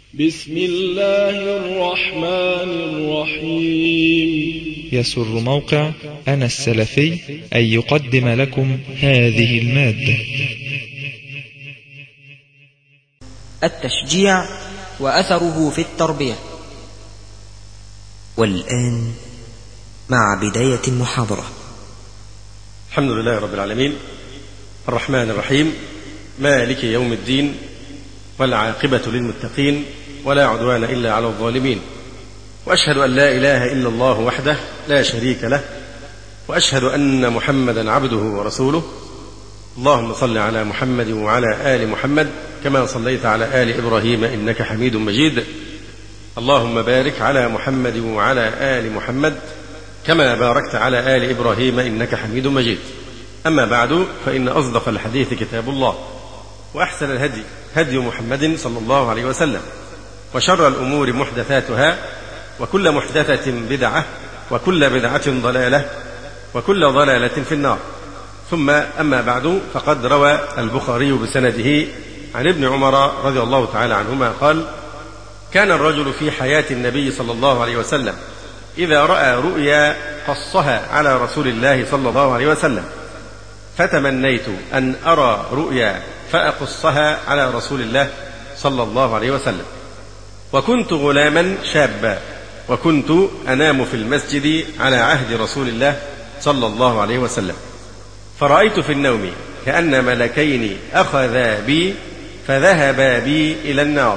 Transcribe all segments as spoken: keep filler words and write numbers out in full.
بسم الله الرحمن الرحيم. يسر موقع أنا السلفي أن يقدم لكم هذه المادة. التشجيع وأثره في التربية. والآن مع بداية المحاضرة. الحمد لله رب العالمين، الرحمن الرحيم، مالك يوم الدين، والعاقبة للمتقين، ولا عدوان إلا على الظالمين. وأشهد أن لا إله إلا الله وحده لا شريك له، وأشهد أن محمدا عبده ورسوله. اللهم صل على محمد وعلى آل محمد كما صليت على آل إبراهيم إنك حميد مجيد. اللهم بارك على محمد وعلى آل محمد كما باركت على آل إبراهيم إنك حميد مجيد. أما بعد، فإن أصدق الحديث كتاب الله، وأحسن الهدي هدي محمد صلى الله عليه وسلم، وشر الأمور محدثاتها، وكل محدثة بدعة، وكل بدعة ضلالة، وكل ضلالة في النار. ثم أما بعد، فقد روى البخاري بسنده عن ابن عمر رضي الله تعالى عنهما قال: كان الرجل في حياة النبي صلى الله عليه وسلم إذا رأى رؤيا قصها على رسول الله صلى الله عليه وسلم، فتمنيت أن أرى رؤيا فأقصها على رسول الله صلى الله عليه وسلم. وكنت غلاما شابا، وكنت أنام في المسجد على عهد رسول الله صلى الله عليه وسلم، فرأيت في النوم كأن ملكين أخذا بي فذهبا بي إلى النار،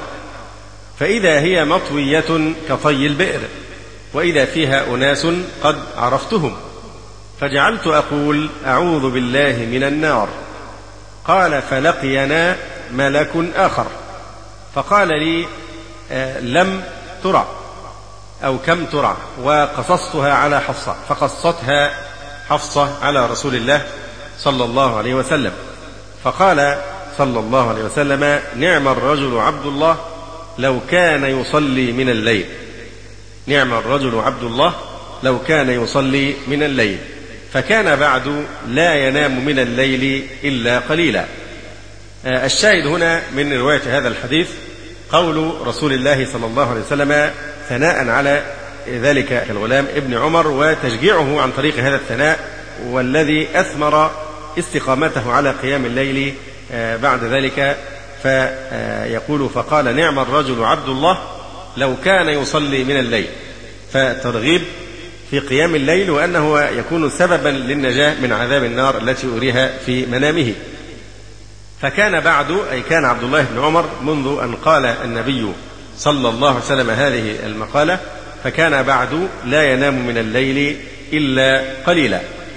فإذا هي مطوية كطي البئر، وإذا فيها أناس قد عرفتهم، فجعلت أقول: أعوذ بالله من النار. قال: فلقينا ملك آخر فقال لي: آه لم ترع أو كم ترع، وقصصتها على حفصة، فقصتها حفصة على رسول الله صلى الله عليه وسلم. فقال صلى الله عليه وسلم: نعم الرجل عبد الله لو كان يصلي من الليل. نعم الرجل عبد الله لو كان يصلي من الليل، فكان بعد لا ينام من الليل إلا قليلا. آه الشاهد هنا من رواية هذا الحديث قول رسول الله صلى الله عليه وسلم ثناء على ذلك الغلام ابن عمر، وتشجيعه عن طريق هذا الثناء، والذي أثمر استقامته على قيام الليل بعد ذلك. فيقول: فقال: نعم الرجل عبد الله لو كان يصلي من الليل، فترغيب في قيام الليل، وأنه يكون سببا للنجاة من عذاب النار التي أريها في منامه. فكان بعد، أي كان عبد الله بن عمر منذ أن قال النبي صلى الله عليه وسلم هذه المقالة، فكان بعد لا ينام من الليل إلا قليلا.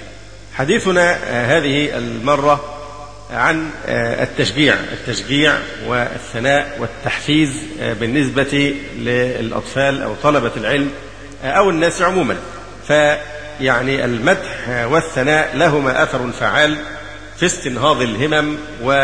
حديثنا هذه المرة عن التشجيع التشجيع والثناء والتحفيز بالنسبة للأطفال أو طلبة العلم أو الناس عموما. فيعني المدح والثناء لهما أثر فعال في استنهاض الهمم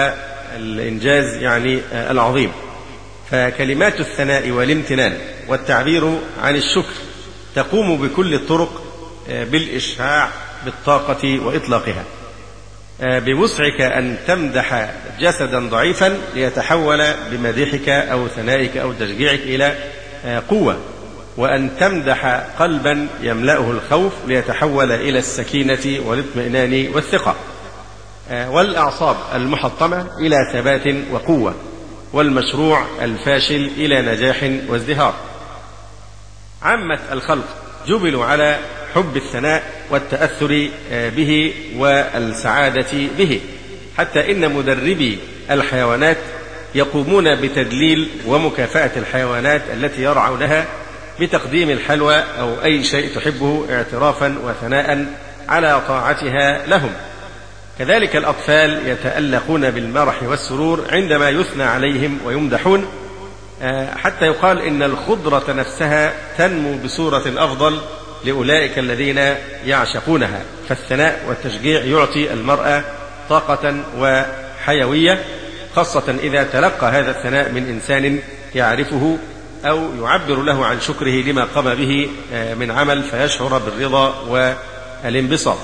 والإنجاز يعني العظيم. فكلمات الثناء والامتنان والتعبير عن الشكر تقوم بكل الطرق بالإشعاع بالطاقة وإطلاقها. بوسعك أن تمدح جسدا ضعيفا ليتحول بمديحك أو ثنائك أو تشجيعك إلى قوة، وأن تمدح قلبا يملأه الخوف ليتحول إلى السكينة والاطمئنان والثقة، والأعصاب المحطمة إلى ثبات وقوة، والمشروع الفاشل إلى نجاح وازدهار. عامة الخلق جبلوا على حب الثناء والتأثر به والسعادة به، حتى إن مدربي الحيوانات يقومون بتدليل ومكافأة الحيوانات التي يرعونها بتقديم الحلوى أو أي شيء تحبه اعترافا وثناء على طاعتها لهم. كذلك الأطفال يتألقون بالمرح والسرور عندما يثنى عليهم ويمدحون، حتى يقال إن الخضرة نفسها تنمو بصورة أفضل لأولئك الذين يعشقونها. فالثناء والتشجيع يعطي المرأة طاقة وحيوية، خاصة إذا تلقى هذا الثناء من إنسان يعرفه أو يعبر له عن شكره لما قام به من عمل، فيشعر بالرضا والانبساط.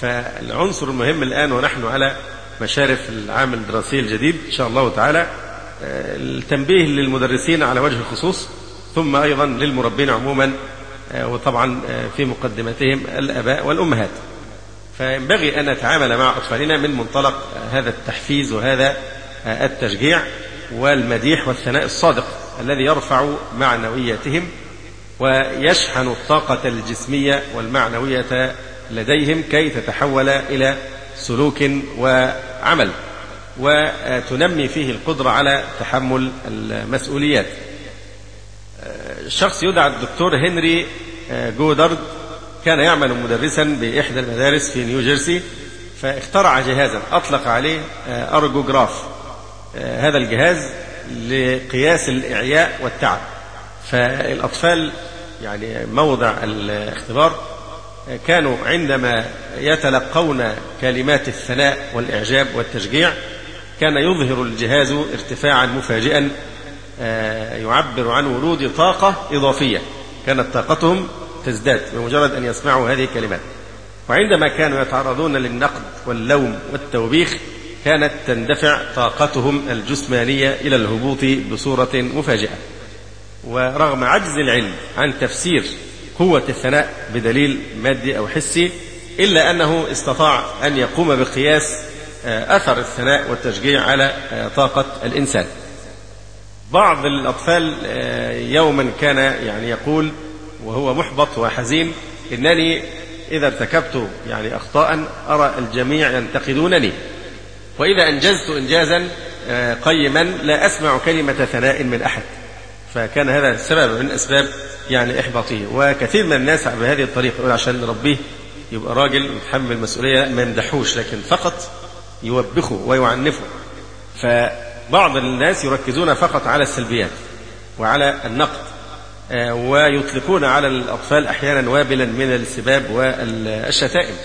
فالعنصر المهم الآن ونحن على مشارف العام الدراسي الجديد إن شاء الله تعالى التنبيه للمدرسين على وجه الخصوص، ثم أيضا للمربين عموما، وطبعا في مقدمتهم الآباء والأمهات. فينبغي أن نتعامل مع أطفالنا من منطلق هذا التحفيز وهذا التشجيع والمديح والثناء الصادق الذي يرفع معنوياتهم ويشحن الطاقة الجسمية والمعنوية لديهم كي تتحول إلى سلوك وعمل، وتنمي فيه القدرة على تحمل المسؤوليات. الشخص يدعى الدكتور هنري جودارد، كان يعمل مدرسا بإحدى المدارس في نيوجيرسي، فاخترع جهازا أطلق عليه أرجوجراف. هذا الجهاز لقياس الإعياء والتعب. فالأطفال يعني موضع الاختبار كانوا عندما يتلقون كلمات الثناء والإعجاب والتشجيع كان يظهر الجهاز ارتفاعا مفاجئا يعبر عن ورود طاقة إضافية، كانت طاقتهم تزداد بمجرد أن يسمعوا هذه الكلمات. وعندما كانوا يتعرضون للنقد واللوم والتوبيخ كانت تندفع طاقتهم الجسمانية إلى الهبوط بصورة مفاجئة. ورغم عجز العلم عن تفسير قوة الثناء بدليل مادي أو حسي، إلا أنه استطاع أن يقوم بقياس أثر الثناء والتشجيع على طاقة الإنسان. بعض الأطفال يوما كان يعني يقول وهو محبط وحزين: إنني إذا ارتكبت يعني أخطاء أرى الجميع ينتقدونني، وإذا أنجزت إنجازا قيما لا أسمع كلمة ثناء من أحد. فكان هذا سبب من أسباب يعني إحباطه. وكثير من الناس بهذه الطريقة يقول عشان نربيه يبقى راجل متحمل المسؤولية ما يمدحوش، لكن فقط يوبخه ويعنفه. فبعض الناس يركزون فقط على السلبيات وعلى النقد، ويطلقون على الأطفال أحيانا وابلا من السباب والشتائم.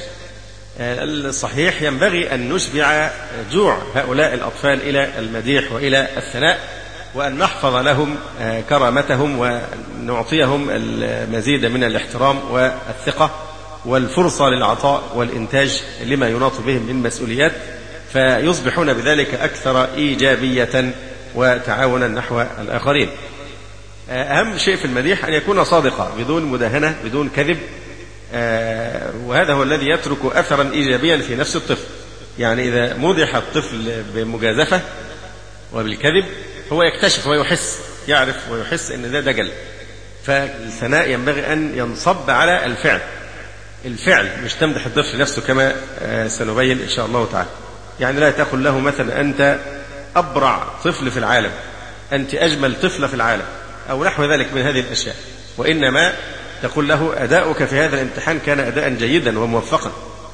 الصحيح ينبغي أن نشبع جوع هؤلاء الأطفال إلى المديح وإلى الثناء، وأن نحفظ لهم كرامتهم ونعطيهم المزيد من الاحترام والثقة والفرصة للعطاء والإنتاج لما يناط بهم من مسؤوليات، فيصبحون بذلك أكثر إيجابية وتعاونا نحو الآخرين. أهم شيء في المديح أن يكون صادقا بدون مداهنة بدون كذب، وهذا هو الذي يترك أثرا إيجابيا في نفس الطفل. يعني إذا مدح الطفل بمجازفة وبالكذب هو يكتشف ويحس، يعرف ويحس أن ده دجل. فالثناء ينبغي أن ينصب على الفعل، الفعل مش تمدح الطفل نفسه كما سنبين إن شاء الله تعالى. يعني لا تقل له مثلا أنت أبرع طفل في العالم، أنت أجمل طفل في العالم، أو نحو ذلك من هذه الأشياء، وإنما تقول له أداؤك في هذا الامتحان كان أداء جيدا وموفقا،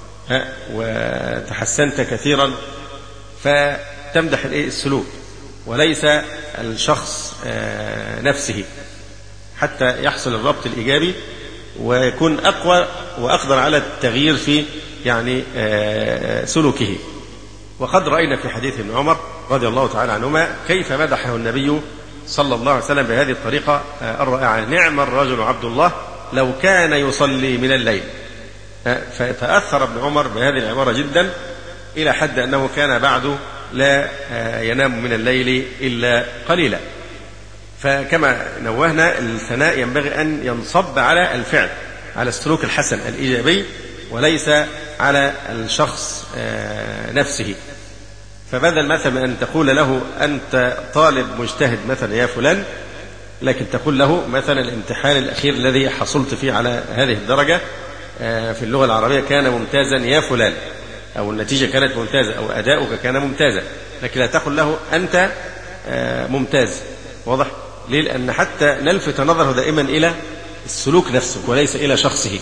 وتحسنت كثيرا. فتمدح السلوك وليس الشخص نفسه حتى يحصل الربط الإيجابي ويكون أقوى وأقدر على التغيير في يعني سلوكه. وقد رأينا في حديث ابن عمر رضي الله تعالى عنهما كيف مدحه النبي صلى الله عليه وسلم بهذه الطريقة الرائعة: نعم الرجل عبد الله لو كان يصلي من الليل. فتأثر ابن عمر بهذه العبارة جدا إلى حد أنه كان بعد لا ينام من الليل إلا قليلا. فكما نوهنا الثناء ينبغي أن ينصب على الفعل، على السلوك الحسن الإيجابي، وليس على الشخص نفسه. فبدل مثلا أن تقول له أنت طالب مجتهد مثلا يا فلان، لكن تقول له مثلا الامتحان الأخير الذي حصلت فيه على هذه الدرجة في اللغة العربية كان ممتازا يا فلان، أو النتيجة كانت ممتازة، أو أداؤك كان ممتازا، لكن لا تقل له أنت ممتاز. واضح؟ ليه؟ لأن حتى نلفت نظره دائما إلى السلوك نفسه وليس إلى شخصه.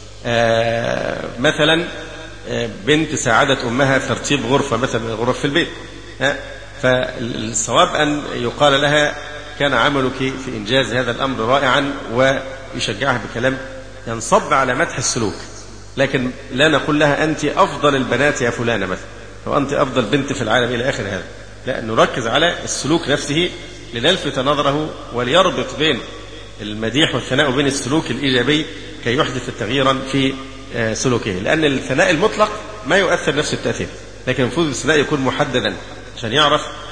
مثلا بنت ساعدت أمها في ترتيب غرفة مثلا من الغرف في البيت، فالصواب أن يقال لها كان عملك في إنجاز هذا الأمر رائعا، ويشجعها بكلام ينصب على مدح السلوك. لكن لا نقول لها أنت أفضل البنات يا فلانة مثلا، أو أنت أفضل بنت في العالم إلى آخر هذا. لا، نركز على السلوك نفسه لنلفت نظره وليربط بين المديح والثناء وبين السلوك الإيجابي كي يحدث تغييرا في سلوكه. لأن الثناء المطلق ما يؤثر نفس التأثير، لكن المفروض الثناء يكون محددا عشان يعرف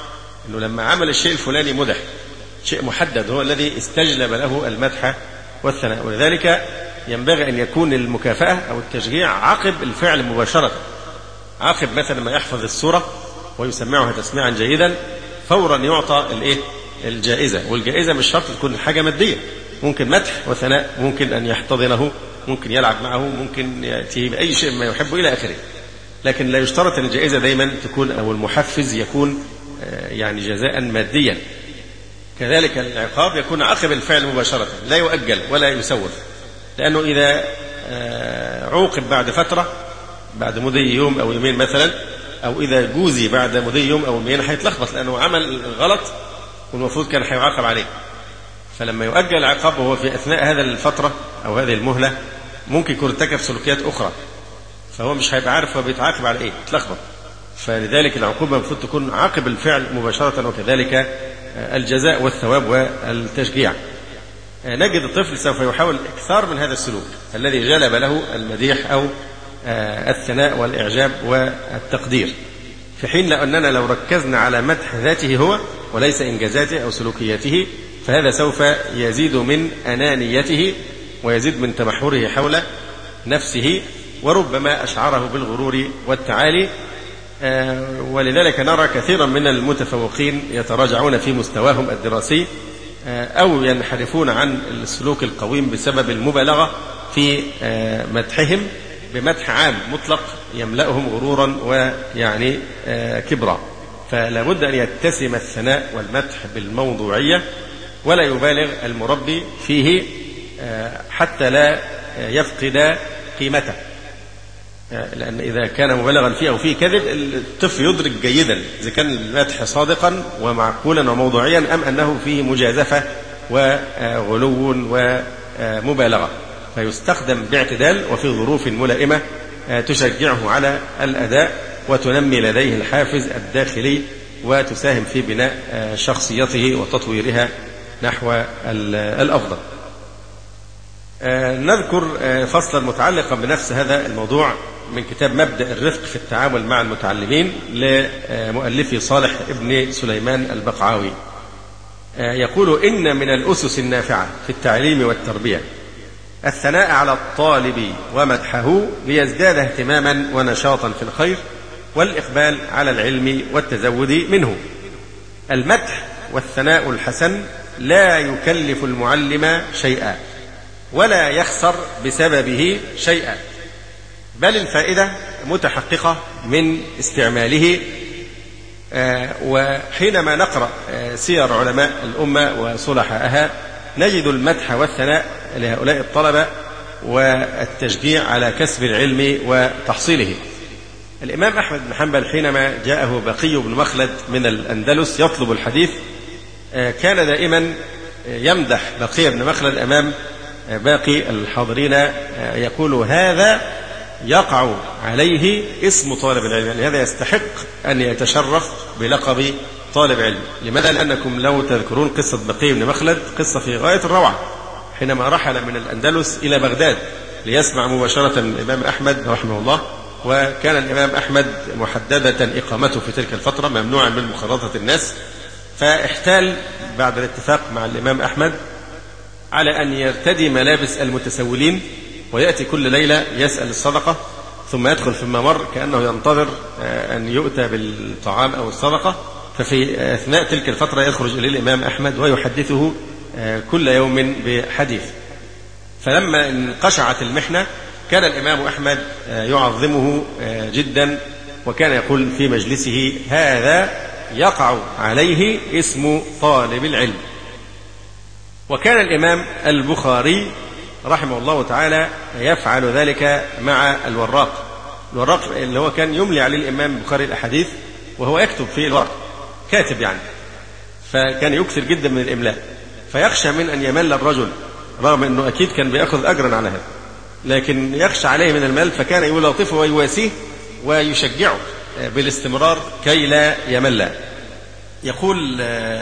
إنه لما عمل الشيء الفلاني مدح، شيء محدد هو الذي استجلب له المدح والثناء. ولذلك ينبغي أن يكون المكافأة أو التشجيع عقب الفعل مباشرة، عقب مثلا ما يحفظ السورة ويسمعها تسميعا جيدا فورا يعطى الإيه؟ الجائزة. والجائزة مش شرط تكون حاجة مادية، ممكن مدح وثناء، ممكن أن يحتضنه، ممكن يلعب معه، ممكن يأتيه بأي شيء ما يحبه إلى آخره. لكن لا يشترط أن الجائزة دايما تكون أو المحفز يكون يعني جزاء ماديا. كذلك العقاب يكون عقب الفعل مباشرة، لا يؤجل ولا يسوف، لأنه إذا عوقب بعد فترة، بعد مضي يوم أو يومين مثلا، أو إذا جوزي بعد مضي يوم أو يومين هيتلخبط، لأنه عمل غلط والمفروض كان هيعاقب عليه. فلما يؤجل العقاب وهو في أثناء هذا الفترة أو هذه المهلة ممكن يكون ارتكب سلوكيات أخرى، فهو مش هيبقى عارف هو بيتعاقب على إيه، يتلخبط. فلذلك العقوبة المفروض تكون عقب الفعل مباشرة، وكذلك الجزاء والثواب والتشجيع. نجد الطفل سوف يحاول إكثار من هذا السلوك الذي جلب له المديح أو الثناء والإعجاب والتقدير، في حين أننا لو ركزنا على مدح ذاته هو وليس إنجازاته أو سلوكياته فهذا سوف يزيد من أنانيته ويزيد من تمحوره حول نفسه، وربما أشعره بالغرور والتعالي. ولذلك نرى كثيرا من المتفوقين يتراجعون في مستواهم الدراسي أو ينحرفون عن السلوك القويم بسبب المبالغة في مدحهم بمدح عام مطلق يملأهم غرورا ويعني كبرا. فلا بد أن يتسم الثناء والمدح بالموضوعية ولا يبالغ المربي فيه حتى لا يفقد قيمته، لأن إذا كان مبالغا فيه أو فيه كذب الطفل يدرك جيدا إذا كان المدح صادقا ومعقولا وموضوعيا أم أنه فيه مجازفة وغلو ومبالغة، فيستخدم باعتدال وفي ظروف ملائمة تشجعه على الأداء وتنمي لديه الحافز الداخلي وتساهم في بناء شخصيته وتطويرها نحو الأفضل. نذكر فصلا متعلقا بنفس هذا الموضوع من كتاب مبدأ الرفق في التعامل مع المتعلمين لمؤلفه صالح ابن سليمان البقعاوي. يقول: إن من الأسس النافعة في التعليم والتربية الثناء على الطالب ومدحه ليزداد اهتماما ونشاطا في الخير والإقبال على العلم والتزود منه. المدح والثناء الحسن لا يكلف المعلم شيئا ولا يخسر بسببه شيئا، بل الفائدة متحققة من استعماله. وحينما نقرأ سير علماء الأمة وصلحائها نجد المدح والثناء لهؤلاء الطلبة والتشجيع على كسب العلم وتحصيله. الإمام أحمد بن حنبل حينما جاءه بقي بن مخلد من الأندلس يطلب الحديث كان دائما يمدح بقي بن مخلد أمام باقي الحاضرين، يقول: هذا يقع عليه اسم طالب العلم، يعني هذا يستحق أن يتشرف بلقب طالب علم. لماذا؟ لأنكم لو تذكرون قصة بقي بن مخلد قصة في غاية الروعة، حينما رحل من الأندلس إلى بغداد ليسمع مباشرة من الإمام أحمد رحمه الله، وكان الإمام أحمد محددة إقامته في تلك الفترة ممنوعا من مخالطة الناس، فاحتال بعد الاتفاق مع الإمام أحمد على أن يرتدي ملابس المتسولين ويأتي كل ليلة يسأل الصدقة ثم يدخل في الممر كأنه ينتظر أن يؤتى بالطعام أو الصدقة. ففي أثناء تلك الفترة يخرج إليه الإمام أحمد ويحدثه كل يوم بحديث. فلما انقشعت المحنة كان الإمام أحمد يعظمه جدا، وكان يقول في مجلسه: هذا يقع عليه اسم طالب العلم. وكان الإمام البخاري رحمه الله تعالى يفعل ذلك مع الوراق. الوراق اللي هو كان يملي عليه الإمام البخاري الأحاديث وهو يكتب في الورق، كاتب يعني، فكان يكثر جدا من الإملاء، فيخشى من أن يمل الرجل رغم أنه أكيد كان بيأخذ أجرا على هذا، لكن يخشى عليه من المال، فكان يلاطفه ويواسيه ويشجعه بالاستمرار كي لا يمل. يقول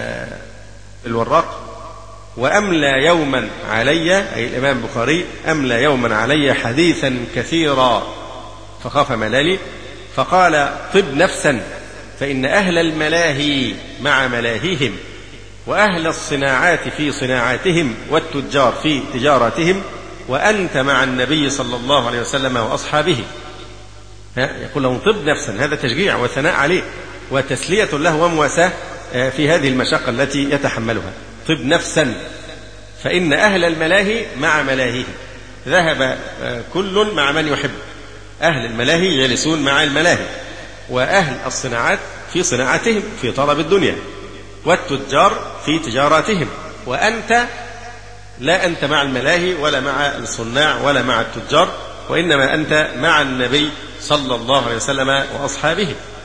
الوراق: وأملى يوما علي، أي الإمام البخاري، أملى يوما علي حديثا كثيرا فخاف ملالي، فقال: طب نفسا فإن أهل الملاهي مع ملاهيهم، وأهل الصناعات في صناعاتهم، والتجار في تجاراتهم، وأنت مع النبي صلى الله عليه وسلم وأصحابه. يقول لهم طب نفسا، هذا تشجيع وثناء عليه وتسلية له ومواساة في هذه المشقة التي يتحملها. طب نفسا فإن أهل الملاهي مع ملاهيهم، ذهب كل مع من يحب. أهل الملاهي يجلسون مع الملاهي، وأهل الصناعات في صناعتهم في طلب الدنيا، والتجار في تجاراتهم، وأنت لا أنت مع الملاهي ولا مع الصناع ولا مع التجار، وإنما أنت مع النبي صلى الله عليه وسلم وأصحابه.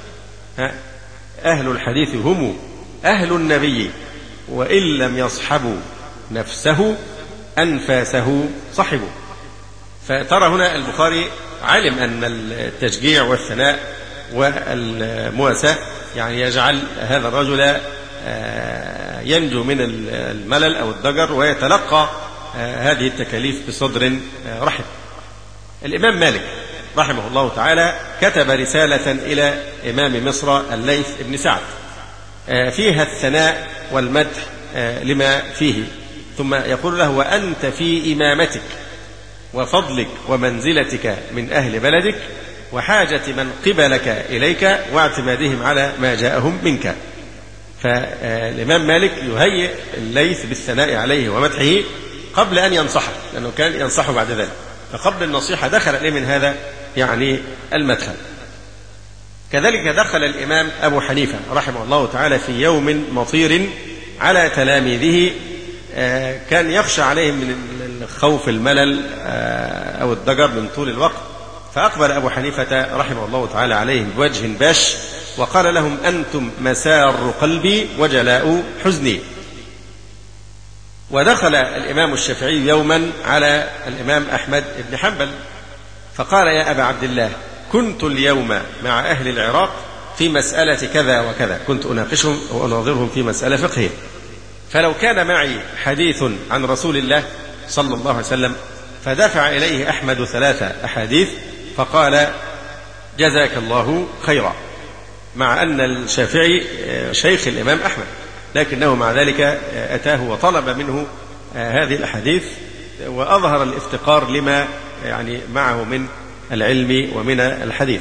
أهل الحديث هم أهل النبي، وإن لم يصحبوا نفسه أنفاسه صحبوا. فترى هنا البخاري علم أن التشجيع والثناء والمواساة يعني يجعل هذا الرجل ينجو من الملل أو الضجر ويتلقى هذه التكاليف بصدر رحب. الإمام مالك رحمه الله تعالى كتب رسالة إلى إمام مصر الليث بن سعد فيها الثناء والمدح لما فيه، ثم يقول له: وأنت في إمامتك وفضلك ومنزلتك من أهل بلدك وحاجة من قبلك إليك واعتمادهم على ما جاءهم منك. فالإمام مالك يهيئ الليث بالثناء عليه ومدحه قبل أن ينصحه، لأنه كان ينصحه بعد ذلك، فقبل النصيحة دخل إليه من هذا يعني المدخل. كذلك دخل الإمام أبو حنيفة رحمه الله تعالى في يوم مطير على تلاميذه، كان يخشى عليهم من الخوف الملل أو الضجر من طول الوقت، فأقبل أبو حنيفة رحمه الله تعالى عليهم بوجه باش وقال لهم: أنتم مسار قلبي وجلاء حزني. ودخل الإمام الشافعي يوما على الإمام أحمد بن حنبل فقال: يا أبا عبد الله، كنت اليوم مع أهل العراق في مسألة كذا وكذا، كنت أناقشهم وأناظرهم في مسألة فقهية، فلو كان معي حديث عن رسول الله صلى الله عليه وسلم. فدفع إليه أحمد ثلاثة أحاديث فقال: جزاك الله خيرا، مع أن الشافعي شيخ الإمام أحمد، لكنه مع ذلك أتاه وطلب منه هذه الأحاديث وأظهر الافتقار لما يعني معه من العلم ومن الحديث.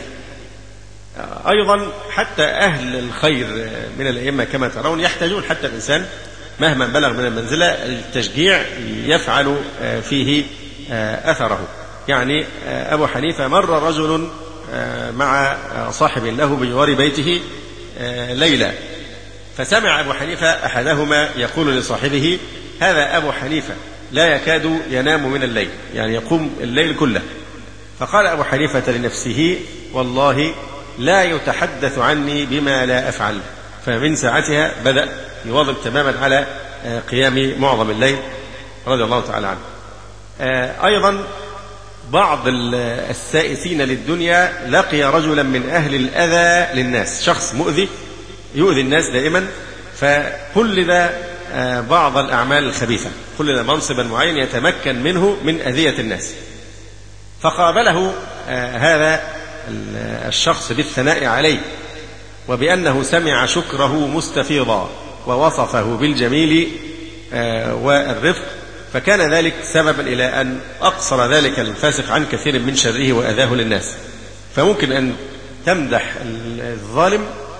أيضا حتى أهل الخير من الأئمة كما ترون يحتاجون، حتى الإنسان مهما بلغ من المنزلة التشجيع يفعل فيه أثره. يعني أبو حنيفة مر رجل مع صاحب له بجوار بيته ليلة، فسمع أبو حنيفة أحدهما يقول لصاحبه: هذا أبو حنيفة لا يكاد ينام من الليل، يعني يقوم الليل كله. فقال أبو حنيفة لنفسه: والله لا يتحدث عني بما لا أفعل. فمن ساعتها بدأ يواظب تماما على قيام معظم الليل رضي الله تعالى عنه. أيضا بعض السائسين للدنيا لقي رجلا من أهل الأذى للناس، شخص مؤذي يؤذي الناس دائما، فقلد بعض الأعمال الخبيثة، قلد منصبا معين يتمكن منه من أذية الناس. فقابله هذا الشخص بالثناء عليه وبأنه سمع شكره مستفيضا ووصفه بالجميل والرفق، فكان ذلك سببا إلى أن أقصر ذلك الفاسق عن كثير من شره وأذاه للناس. فممكن أن تمدح الظالم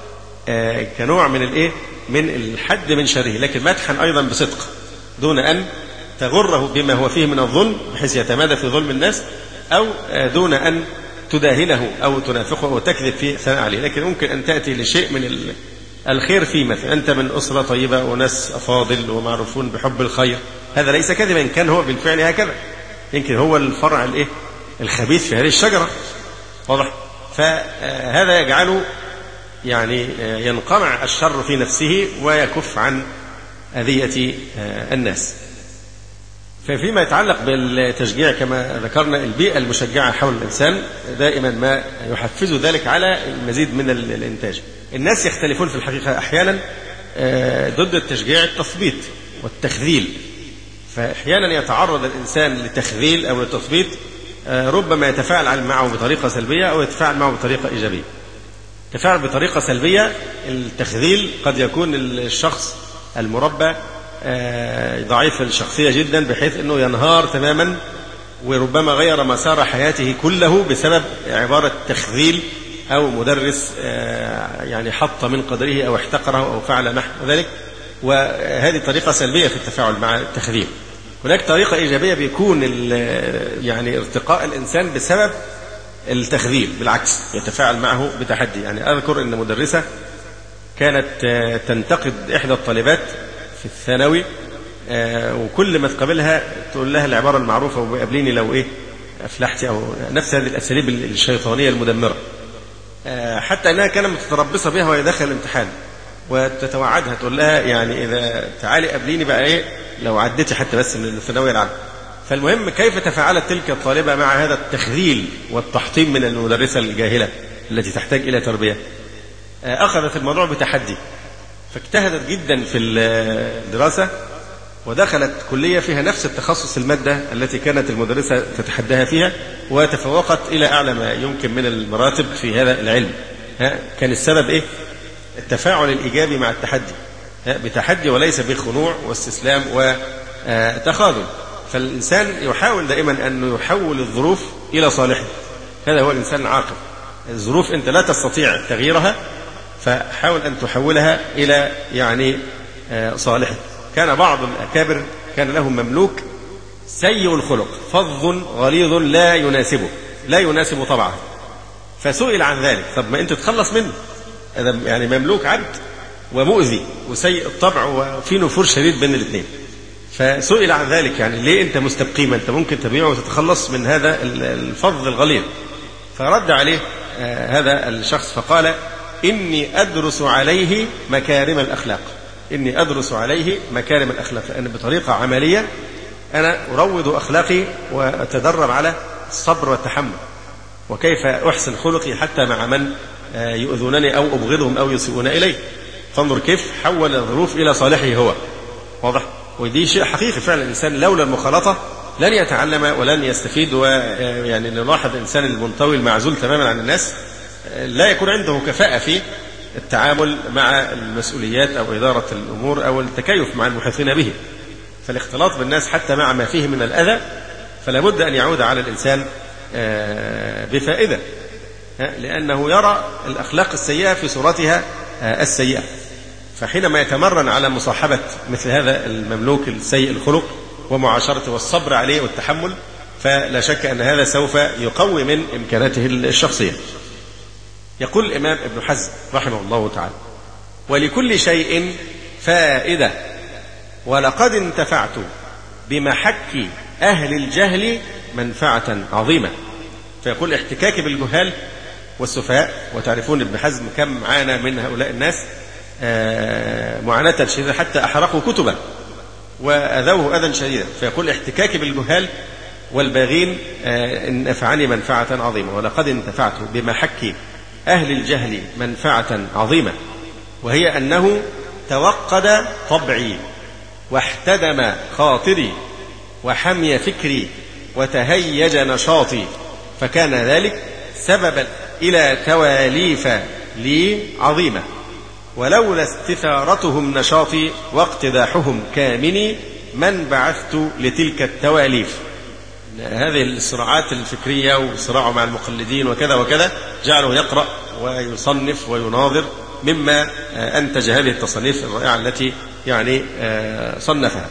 كنوع من الإيه من الحد من شره، لكن مدحا أيضا بصدق دون أن تغره بما هو فيه من الظلم بحيث يتمادى في ظلم الناس، أو دون أن تداهنه أو تنافقه أو تكذب في ثناء عليه. لكن ممكن أن تأتي لشيء من الخير فيه، مثلا أنت من أسرة طيبة وناس أفاضل ومعروفون بحب الخير، هذا ليس كذبا إن كان هو بالفعل هكذا، يمكن هو الفرع الإيه الخبيث في هذه الشجرة، واضح؟ فهذا يجعله يعني ينقمع الشر في نفسه ويكف عن أذية الناس. ففيما يتعلق بالتشجيع كما ذكرنا، البيئة المشجعة حول الإنسان دائما ما يحفز ذلك على المزيد من الإنتاج. الناس يختلفون في الحقيقة، أحيانا ضد التشجيع التثبيط والتخذيل، فأحيانا يتعرض الإنسان لتخذيل أو للتثبيط، ربما يتفاعل معه بطريقة سلبية أو يتفاعل معه بطريقة إيجابية. تفاعل بطريقة سلبية. التخذيل قد يكون الشخص المربى ضعيف الشخصية جدا بحيث أنه ينهار تماما، وربما غير مسار حياته كله بسبب عبارة تخذيل أو مدرس يعني حط من قدره أو احتقره أو فعل نحو ذلك، وهذه طريقة سلبية في التفاعل مع التخذيل. هناك طريقة إيجابية بيكون يعني ارتقاء الإنسان بسبب التخذيل، بالعكس يتفاعل معه بتحدي. يعني أذكر أن مدرسة كانت تنتقد إحدى الطالبات في الثانوي، وكل ما تقابلها تقول لها العبارة المعروفة وقابليني لو إيه أفلحتي، أو نفس هذه الأساليب الشيطانية المدمرة، حتى أنها كانت متتربصة بها وهي داخل الامتحان، وتتوعدها تقول لها يعني إذا تعالي قابليني بقى إيه لو عديتي حتى بس من الثانوية العامة. فالمهم كيف تفاعلت تلك الطالبة مع هذا التخذيل والتحطيم من المدرسة الجاهلة التي تحتاج إلى تربية؟ أخذت الموضوع بتحدي، فاجتهدت جدا في الدراسة ودخلت كلية فيها نفس التخصص المادة التي كانت المدرسة تتحداها فيها، وتفوقت إلى أعلى ما يمكن من المراتب في هذا العلم. كان السبب إيه؟ التفاعل الإيجابي مع التحدي، بتحدي وليس بخنوع واستسلام وتخاذل. فالإنسان يحاول دائما أن يحول الظروف إلى صالحه، هذا هو الإنسان العاقل. الظروف أنت لا تستطيع تغييرها، فحاول أن تحولها إلى يعني صالحه. كان بعض الأكابر كان لهم مملوك سيء الخلق فظ غليظ لا يناسبه لا يناسب طبعه، فسئل عن ذلك. طب ما أنت تخلص منه، هذا يعني مملوك عبد ومؤذي وسيء الطبع وفي نفور شديد بين الاثنين. فسئل عن ذلك، يعني ليه أنت مستبقي، ما أنت ممكن تبيعه وتتخلص من هذا الفظ الغليظ. فرد عليه آه هذا الشخص فقال: إني أدرس عليه مكارم الأخلاق، إني أدرس عليه مكارم الأخلاق، لأن بطريقة عملية أنا أروض أخلاقي وأتدرب على الصبر والتحمل، وكيف أحسن خلقي حتى مع من يؤذونني أو أبغضهم أو يسيئون إلي. فانظر كيف حول الظروف إلى صالحه هو. واضح؟ ودي شيء حقيقي فعلا. الإنسان لولا المخالطة لن يتعلم ولن يستفيد. ويعني نلاحظ الإنسان المنطوي المعزول تماما عن الناس لا يكون عنده كفاءة في التعامل مع المسؤوليات أو إدارة الأمور أو التكيف مع المحيطين به. فالاختلاط بالناس حتى مع ما فيه من الأذى فلا بد أن يعود على الإنسان بفائدة، لأنه يرى الأخلاق السيئة في صورتها السيئة. فحينما يتمرن على مصاحبة مثل هذا المملوك السيء الخلق ومعاشرته والصبر عليه والتحمل، فلا شك أن هذا سوف يقوي من إمكاناته الشخصية. يقول الإمام ابن حزم رحمه الله تعالى: ولكل شيء فائدة، ولقد انتفعت بمحك أهل الجهل منفعة عظيمة. فيقول احتكاك بالجهال والسفهاء، وتعرفون ابن حزم كم عانى من هؤلاء الناس معاناة شديدة حتى أحرقوا كتبه وأذوه أذى شديدا. فيقول احتكاك بالجهال والباغين إن نفعني منفعة عظيمة، ولقد انتفعت بمحك أهل الجهل منفعة عظيمة، وهي أنه توقد طبعي واحتدم خاطري وحمي فكري وتهيج نشاطي، فكان ذلك سببا إلى تواليف لي عظيمة، ولولا استثارتهم نشاطي واقتداحهم كامني من بعثت لتلك التواليف. هذه الصراعات الفكرية وصراعه مع المقلدين وكذا وكذا جعله يقرأ ويصنف ويناظر، مما أنتج هذه التصنيف الرائعة التي يعني صنفها.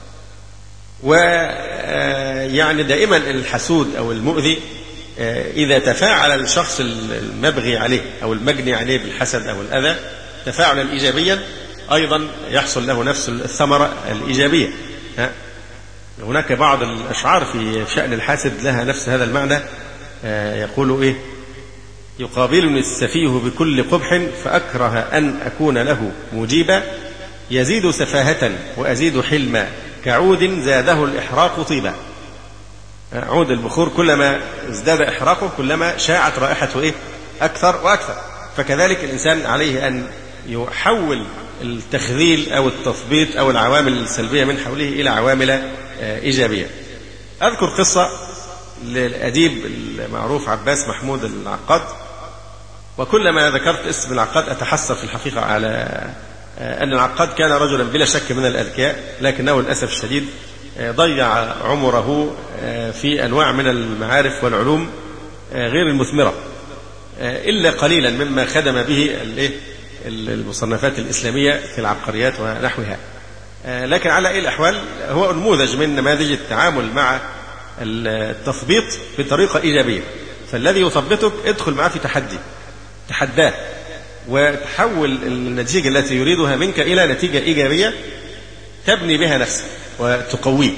ويعني دائما الحسود أو المؤذي إذا تفاعل الشخص المبغي عليه أو المجني عليه بالحسد أو الأذى تفاعلا إيجابيا، أيضا يحصل له نفس الثمرة الإيجابية. هناك بعض الأشعار في شأن الحاسد لها نفس هذا المعنى. يقول إيه: يقابلني السفيه بكل قبح فأكره أن أكون له مجيبا، يزيد سفاهة وأزيد حلما كعود زاده الإحراق طيبا. عود البخور كلما ازداد إحراقه كلما شاعت رائحته إيه أكثر وأكثر. فكذلك الإنسان عليه أن يحول التخذيل أو التثبيط أو العوامل السلبية من حوله إلى عوامل إيجابية. أذكر قصة للأديب المعروف عباس محمود العقاد، وكلما ذكرت اسم العقاد أتحسر في الحقيقة على أن العقاد كان رجلا بلا شك من الأذكياء، لكنه للأسف الشديد ضيع عمره في أنواع من المعارف والعلوم غير المثمرة، إلا قليلا مما خدم به المصنفات الإسلامية في العبقريات ونحوها. لكن على أي الأحوال هو نموذج من نماذج التعامل مع التثبيط بطريقة إيجابية. فالذي يثبطك ادخل معه في تحدي، تحداه وتحول النتيجة التي يريدها منك إلى نتيجة إيجابية تبني بها نفسك وتقويك.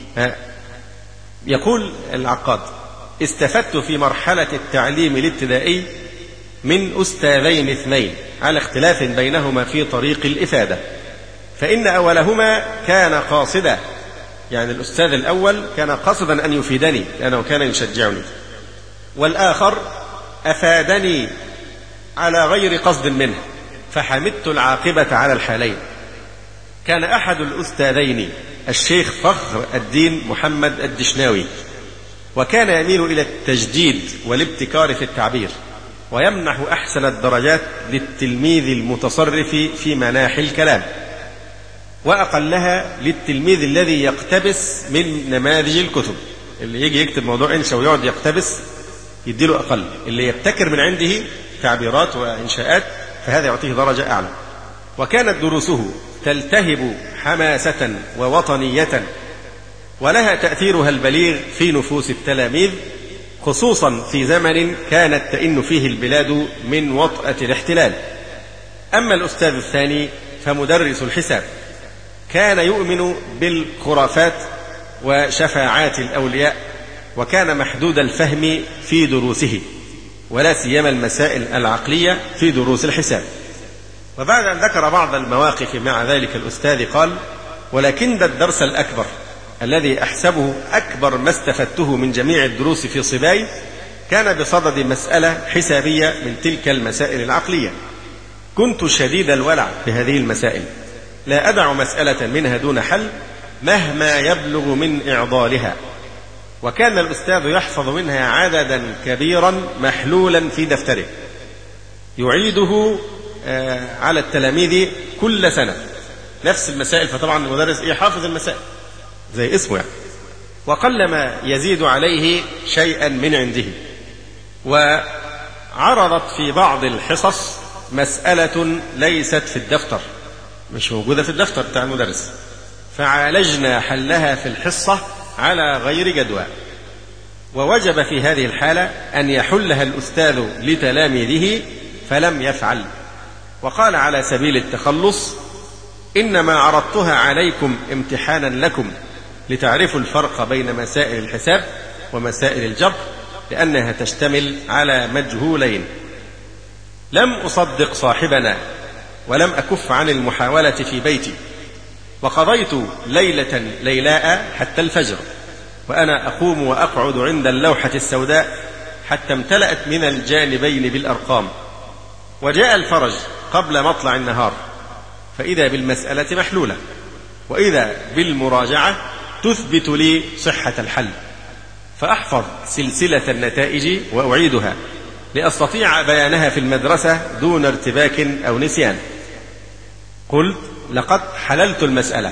يقول العقاد: استفدت في مرحلة التعليم الابتدائي من أستاذين اثنين على اختلاف بينهما في طريق الإفادة، فإن أولهما كان قاصدا، يعني الأستاذ الأول كان قاصدا أن يفيدني لأنه كان يشجعني، والآخر أفادني على غير قصد منه، فحمدت العاقبة على الحالين. كان أحد الأستاذين الشيخ فخر الدين محمد الدشناوي، وكان يميل إلى التجديد والابتكار في التعبير، ويمنح أحسن الدرجات للتلميذ المتصرف في مناحي الكلام، وأقلها للتلميذ الذي يقتبس من نماذج الكتب. اللي يجي يكتب موضوع إنشاء ويقعد يقتبس يديله أقل، اللي يبتكر من عنده تعبيرات وإنشاءات فهذا يعطيه درجة أعلى. وكانت دروسه تلتهب حماسة ووطنية، ولها تأثيرها البليغ في نفوس التلاميذ، خصوصا في زمن كانت تئن فيه البلاد من وطأة الاحتلال. أما الأستاذ الثاني فمدرس الحساب، كان يؤمن بالخرافات وشفاعات الأولياء، وكان محدود الفهم في دروسه، ولا سيما المسائل العقلية في دروس الحساب. وبعد أن ذكر بعض المواقف مع ذلك الأستاذ قال: ولكن الدرس الأكبر الذي أحسبه أكبر ما استفدته من جميع الدروس في صباي كان بصدد مسألة حسابية من تلك المسائل العقلية. كنت شديد الولع بهذه المسائل، لا أدع مسألة منها دون حل مهما يبلغ من إعضالها، وكان الأستاذ يحفظ منها عددا كبيرا محلولا في دفتره يعيده على التلاميذ كل سنة نفس المسائل. فطبعا المدرس إيه حافظ المسائل زي اسمه يعني، وقلما يزيد عليه شيئا من عنده. وعرضت في بعض الحصص مسألة ليست في الدفتر، مش موجودة في الدفتر بتاع المدرس، فعالجنا حلها في الحصة على غير جدوى. ووجب في هذه الحالة أن يحلها الأستاذ لتلاميذه، فلم يفعل، وقال على سبيل التخلص: إنما عرضتها عليكم امتحانا لكم لتعرفوا الفرق بين مسائل الحساب ومسائل الجبر، لأنها تشتمل على مجهولين. لم أصدق صاحبنا ولم أكف عن المحاولة في بيتي، وقضيت ليلة ليلاء حتى الفجر وأنا أقوم وأقعد عند اللوحة السوداء حتى امتلأت من الجانبين بالأرقام. وجاء الفرج قبل مطلع النهار، فإذا بالمسألة محلولة، وإذا بالمراجعة تثبت لي صحة الحل، فأحفظ سلسلة النتائج وأعيدها لأستطيع بيانها في المدرسة دون ارتباك أو نسيان. قلت: لقد حللت المسألة.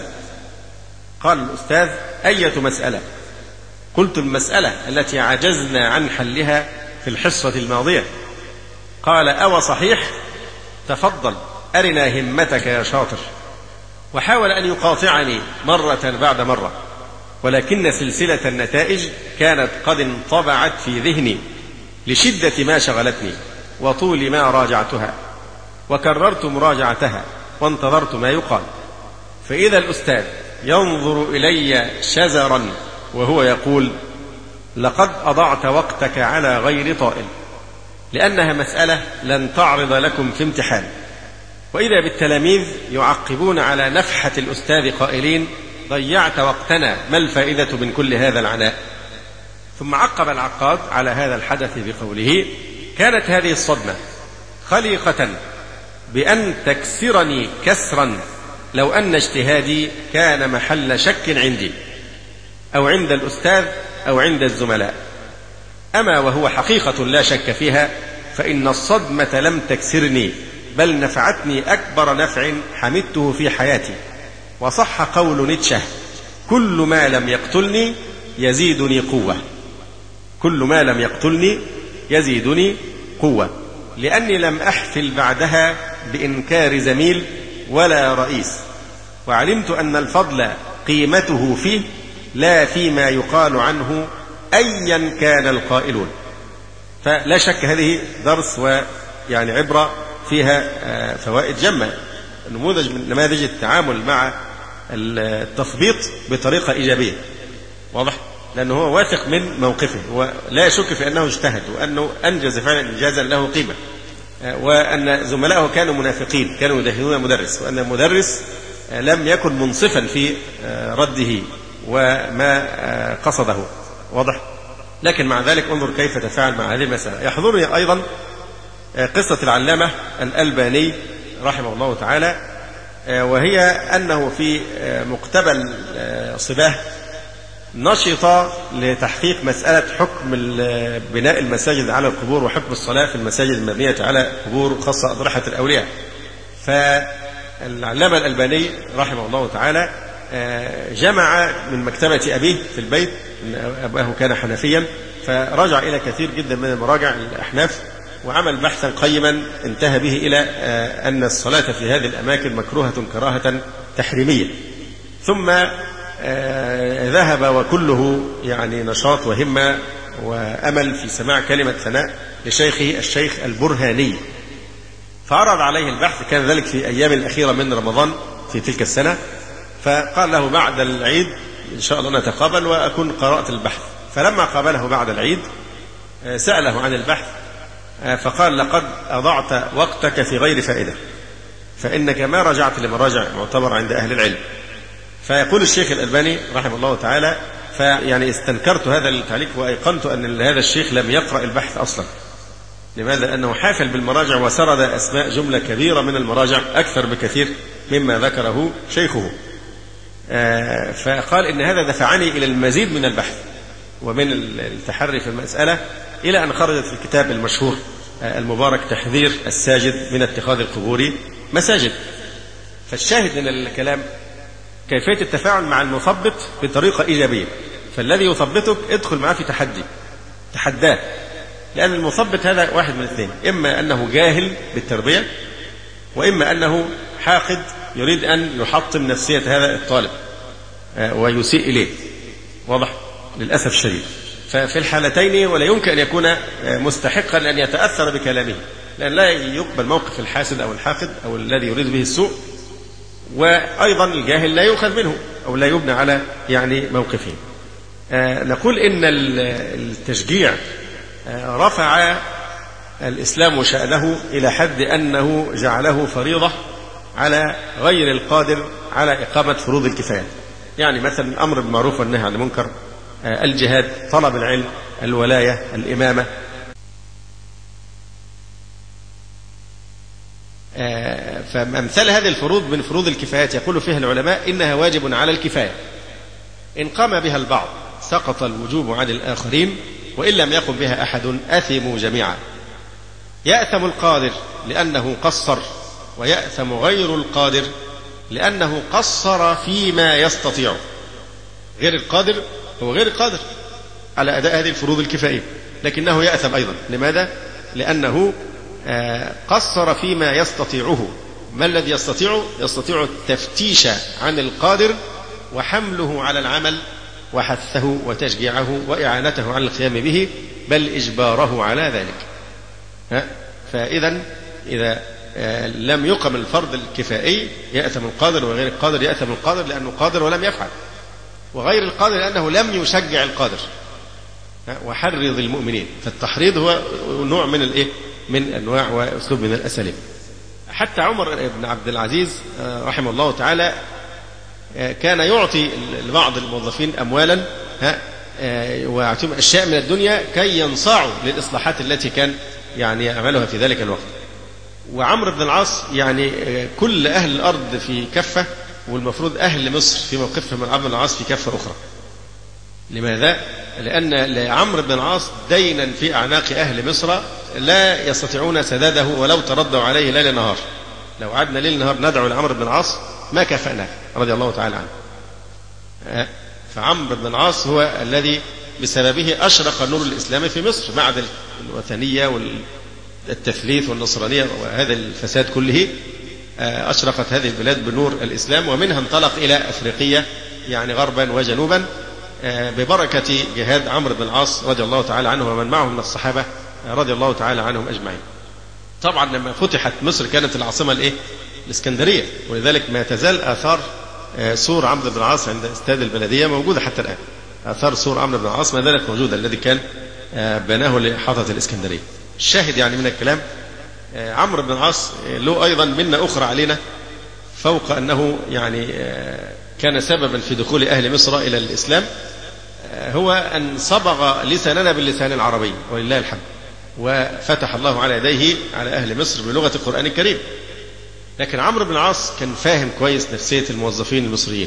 قال الأستاذ: أية مسألة؟ قلت: المسألة التي عجزنا عن حلها في الحصة الماضية. قال: أو صحيح؟ تفضل أرنا همتك يا شاطر. وحاول أن يقاطعني مرة بعد مرة، ولكن سلسلة النتائج كانت قد انطبعت في ذهني لشدة ما شغلتني وطول ما راجعتها، وكررت مراجعتها وانتظرت ما يقال، فإذا الأستاذ ينظر إلي شزرا وهو يقول: لقد أضعت وقتك على غير طائل، لأنها مسألة لن تعرض لكم في امتحان. وإذا بالتلاميذ يعقبون على نفحة الأستاذ قائلين: ضيعت وقتنا، ما الفائدة من كل هذا العناء؟ ثم عقب العقاد على هذا الحدث بقوله: كانت هذه الصدمة خليقة بأن تكسرني كسرا لو أن اجتهادي كان محل شك عندي أو عند الأستاذ أو عند الزملاء، أما وهو حقيقة لا شك فيها فإن الصدمة لم تكسرني بل نفعتني أكبر نفع حمدته في حياتي. وصح قول نيتشه: كل ما لم يقتلني يزيدني قوة. كل ما لم يقتلني يزيدني قوة، لأني لم أحفل بعدها بإنكار زميل ولا رئيس، وعلمت أن الفضل قيمته فيه لا فيما يقال عنه أيا كان القائلون. فلا شك هذه درس ويعني عبرة فيها فوائد جمة، نموذج من نماذج التعامل مع التثبيط بطريقة إيجابية. واضح؟ لأنه هو واثق من موقفه ولا يشك في أنه اجتهد وأنه أنجز فعلا إنجازا له قيمة، وأن زملائه كانوا منافقين كانوا يدهنون المدرس، وأن المدرس لم يكن منصفا في رده وما قصده. واضح؟ لكن مع ذلك انظر كيف تفاعل مع هذه المسألة. يحضرني أيضا قصة العلامة الألباني رحمه الله تعالى، وهي أنه في مقتبل صباه نشط لتحقيق مسألة حكم بناء المساجد على القبور وحكم الصلاة في المساجد المبنية على قبور خاصة أضرحة الأولياء. فالعلامة الألباني رحمه الله تعالى جمع من مكتبة أبيه في البيت، أباه كان حنفيا، فرجع إلى كثير جدا من المراجع الأحناف وعمل بحثا قيما انتهى به إلى أن الصلاة في هذه الأماكن مكروهة كراهة تحريمية. ثم ذهب وكله يعني نشاط وهمة وأمل في سماع كلمة ثناء لشيخه الشيخ البرهاني، فعرض عليه البحث. كان ذلك في أيام الأخيرة من رمضان في تلك السنة، فقال له بعد العيد إن شاء الله نتقابل وأكون قرأت البحث. فلما قابله بعد العيد سأله عن البحث فقال: لقد أضعت وقتك في غير فائدة، فإنك ما رجعت لمراجع معتبر عند أهل العلم. فيقول الشيخ الألباني رحمه الله تعالى: فيعني استنكرت هذا التعليق وأيقنت أن هذا الشيخ لم يقرأ البحث أصلا. لماذا؟ لأنه حافل بالمراجع وسرد أسماء جملة كبيرة من المراجع أكثر بكثير مما ذكره شيخه. فقال إن هذا دفعني إلى المزيد من البحث ومن التحري في المسألة، إلى أن خرجت في الكتاب المشهور المبارك تحذير الساجد من اتخاذ القبور مساجد. فالشاهد من الكلام كيفية التفاعل مع المثبط بطريقة إيجابية. فالذي يثبطك ادخل معه في تحدي، تحداه، لأن المثبط هذا واحد من اثنين: إما أنه جاهل بالتربية، وإما أنه حاقد يريد أن يحطم نفسية هذا الطالب ويسيء إليه. واضح؟ للأسف الشديد. ففي الحالتين ولا يمكن أن يكون مستحقا أن يتأثر بكلامه، لأن لا يقبل موقف الحاسد أو الحاقد أو الذي يريد به السوء، وأيضا الجاهل لا يؤخذ منه أو لا يبنى على يعني موقفه. آه نقول إن التشجيع آه رفع الإسلام شأنه إلى حد أنه جعله فريضة على غير القادر على إقامة فروض الكفاية. يعني مثلا الأمر بالمعروف والنهي عن المنكر، آه الجهاد، طلب العلم، الولاية، الإمامة. فأمثال هذه الفروض من فروض الكفايات يقول فيها العلماء إنها واجب على الكفاية، إن قام بها البعض سقط الوجوب عن الآخرين، وإن لم يقم بها أحد أثموا جميعا. يأثم القادر لأنه قصر، ويأثم غير القادر لأنه قصر فيما يستطيع. غير القادر هو غير القادر على أداء هذه الفروض الكفائية، لكنه يأثم أيضا. لماذا؟ لأنه قصر فيما يستطيعه. ما الذي يستطيعه؟ يستطيع التفتيش عن القادر وحمله على العمل وحثه وتشجيعه وإعانته على القيام به، بل إجباره على ذلك. فإذا إذا لم يقم الفرض الكفائي يأثم القادر، وغير القادر يأثم القادر لأنه قادر ولم يفعل، وغير القادر لأنه لم يشجع القادر. وحرض المؤمنين، فالتحريض هو نوع من الإيه؟ من أنواع وأسلوب من الأساليب. حتى عمر بن عبد العزيز رحمه الله تعالى كان يعطي لبعض الموظفين أموالا ويعطيهم أشياء من الدنيا كي ينصاعوا للإصلاحات التي كان يعني يعملها في ذلك الوقت. وعمرو بن العاص يعني كل أهل الأرض في كفة، والمفروض أهل مصر في موقفهم من عمرو بن العاص في كفة أخرى. لماذا؟ لأن لعمرو بن العاص دينا في أعناق أهل مصر لا يستطيعون سداده ولو تردوا عليه ليل نهار. لو قعدنا ليل نهار ندعو لعمرو بن العاص ما كفأناه رضي الله تعالى عنه. فعمرو بن العاص هو الذي بسببه أشرق نور الإسلام في مصر بعد الوثنية والتثليث والنصرانية وهذا الفساد كله. أشرقت هذه البلاد بنور الإسلام، ومنها انطلق إلى أفريقيا يعني غربا وجنوبا ببركة جهاد عمرو بن العاص رضي الله تعالى عنه ومن معه من الصحابة رضي الله تعالى عنهم أجمعين. طبعا لما فتحت مصر كانت العاصمة الإيه؟ الإسكندرية، ولذلك ما تزال آثار سور عمرو بن العاص عند استاد البلدية موجودة حتى الآن. آثار سور عمرو بن العاص ما زالت موجودة، الذي كان بناه لحضرة الإسكندرية. الشاهد يعني من الكلام عمرو بن العاص له أيضا منة أخرى علينا، فوق أنه يعني كان سببا في دخول أهل مصر إلى الإسلام، هو أن صبغ لساننا باللسان العربي ولله الحمد، وفتح الله على يديه على أهل مصر بلغة القرآن الكريم. لكن عمرو بن العاص كان فاهم كويس نفسية الموظفين المصريين،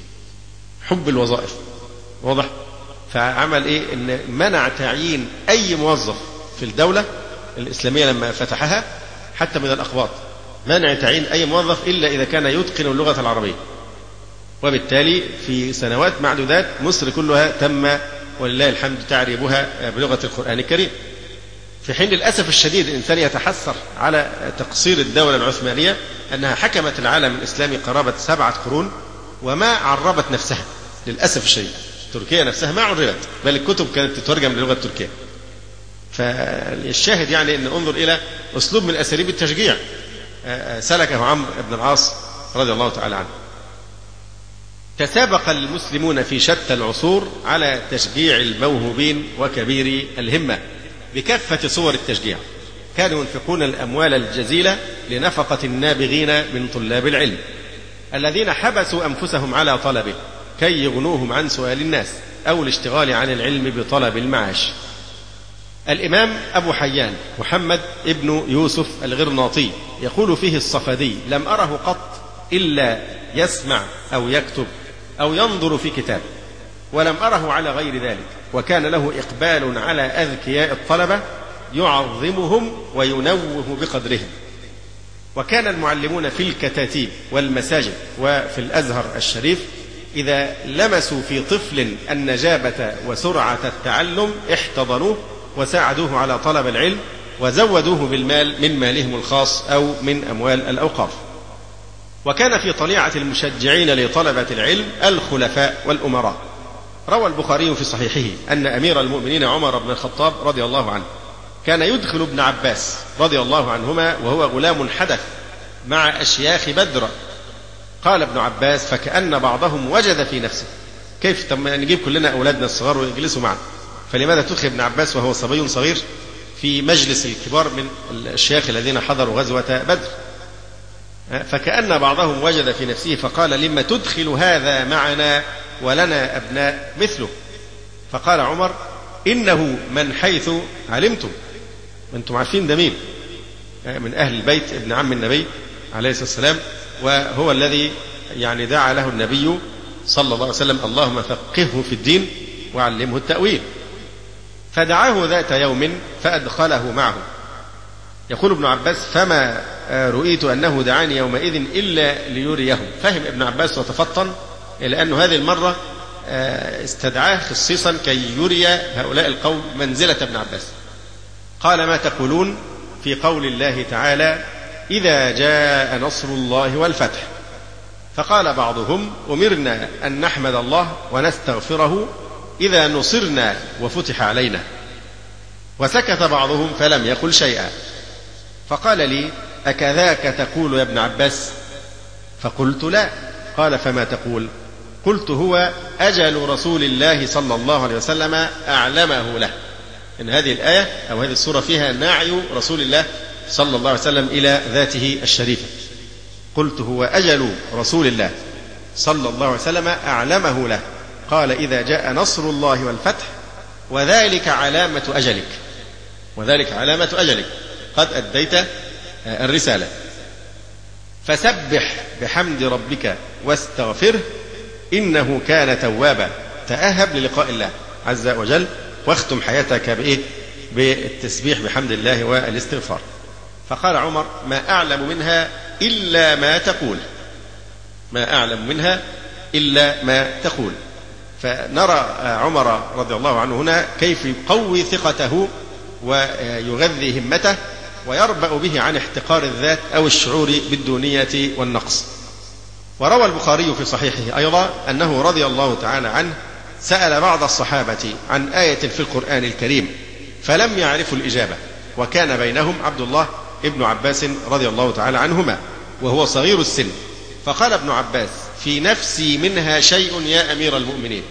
حب الوظائف واضح. فعمل إيه؟ إن منع تعيين أي موظف في الدولة الإسلامية لما فتحها حتى من الأقباط، منع تعيين أي موظف إلا إذا كان يتقن اللغة العربية. وبالتالي في سنوات معدودات مصر كلها تم ولله الحمد تعريبها بلغة القرآن الكريم، في حين للأسف الشديد الإنسان يتحسر على تقصير الدولة العثمانية أنها حكمت العالم الإسلامي قرابة سبعة قرون وما عربت نفسها. للأسف الشديد تركيا نفسها ما عربت، بل الكتب كانت تترجم للغة التركية. فالشاهد يعني أن انظر إلى أسلوب من أساليب التشجيع سلكه عمرو بن العاص رضي الله تعالى عنه. تسابق المسلمون في شتى العصور على تشجيع الموهوبين وكبير الهمة بكافة صور التشجيع. كانوا ينفقون الأموال الجزيلة لنفقة النابغين من طلاب العلم الذين حبسوا أنفسهم على طلبه كي يغنوهم عن سؤال الناس أو الاشتغال عن العلم بطلب المعاش. الإمام أبو حيان محمد ابن يوسف الغرناطي يقول فيه الصفدي: لم أره قط إلا يسمع أو يكتب أو ينظر في كتاب، ولم أره على غير ذلك، وكان له إقبال على أذكياء الطلبة يعظمهم وينوه بقدرهم. وكان المعلمون في الكتاتيب والمساجد وفي الأزهر الشريف إذا لمسوا في طفل النجابة وسرعة التعلم احتضنوه وساعدوه على طلب العلم وزودوه بالمال من مالهم الخاص أو من أموال الأوقاف. وكان في طليعة المشجعين لطلبة العلم الخلفاء والأمراء. روى البخاري في صحيحه أن أمير المؤمنين عمر بن الخطاب رضي الله عنه كان يدخل ابن عباس رضي الله عنهما وهو غلام حدث مع أشياخ بدر. قال ابن عباس: فكأن بعضهم وجد في نفسه كيف نجيب كلنا أولادنا الصغار ويجلسوا معنا، فلماذا تدخل ابن عباس وهو صبي صغير في مجلس الكبار من الشيخ الذين حضروا غزوة بدر؟ فكأن بعضهم وجد في نفسه فقال: لما تدخل هذا معنا ولنا أبناء مثله؟ فقال عمر: إنه من حيث علمتم، أنتم عارفين ده مين؟ من أهل البيت، ابن عم النبي عليه الصلاة والسلام، وهو الذي يعني دعا له النبي صلى الله عليه وسلم: اللهم فقهه في الدين وعلمه التأويل. فدعاه ذات يوم فأدخله معه. يقول ابن عباس: فما رؤيت أنه دعاني يومئذ إلا ليريه. فهم ابن عباس وتفطن إلى أن هذه المرة استدعاه خصيصا كي يري هؤلاء القوم منزلة ابن عباس. قال: ما تقولون في قول الله تعالى: إذا جاء نصر الله والفتح؟ فقال بعضهم: أمرنا أن نحمد الله ونستغفره إذا نصرنا وفتح علينا. وسكت بعضهم فلم يقل شيئا. فقال لي: أكذاك تقول يا ابن عباس؟ فقلت: لا. قال: فما تقول؟ قلت: هو أجل رسول الله صلى الله عليه وسلم أعلمه له. إن هذه الآية أو هذه السورة فيها نعي رسول الله صلى الله عليه وسلم إلى ذاته الشريفة. قلت: هو أجل رسول الله صلى الله عليه وسلم أعلمه له. قال: إذا جاء نصر الله والفتح وذلك علامة أجلك، وذلك علامة أجلك، قد أديت الرسالة. فسبح بحمد ربك واستغفره إنه كان توابا. تأهب للقاء الله عز وجل، واختم حياتك بإيه؟ بالتسبيح بحمد الله والاستغفار. فقال عمر: ما أعلم منها إلا ما تقول، ما أعلم منها إلا ما تقول. فنرى عمر رضي الله عنه هنا كيف يقوي ثقته ويغذي همته ويربأ به عن احتقار الذات أو الشعور بالدونية والنقص. وروى البخاري في صحيحه أيضا أنه رضي الله تعالى عنه سأل بعض الصحابة عن آية في القرآن الكريم فلم يعرفوا الإجابة، وكان بينهم عبد الله ابن عباس رضي الله تعالى عنهما وهو صغير السن، فقال ابن عباس: في نفسي منها شيء يا أمير المؤمنين.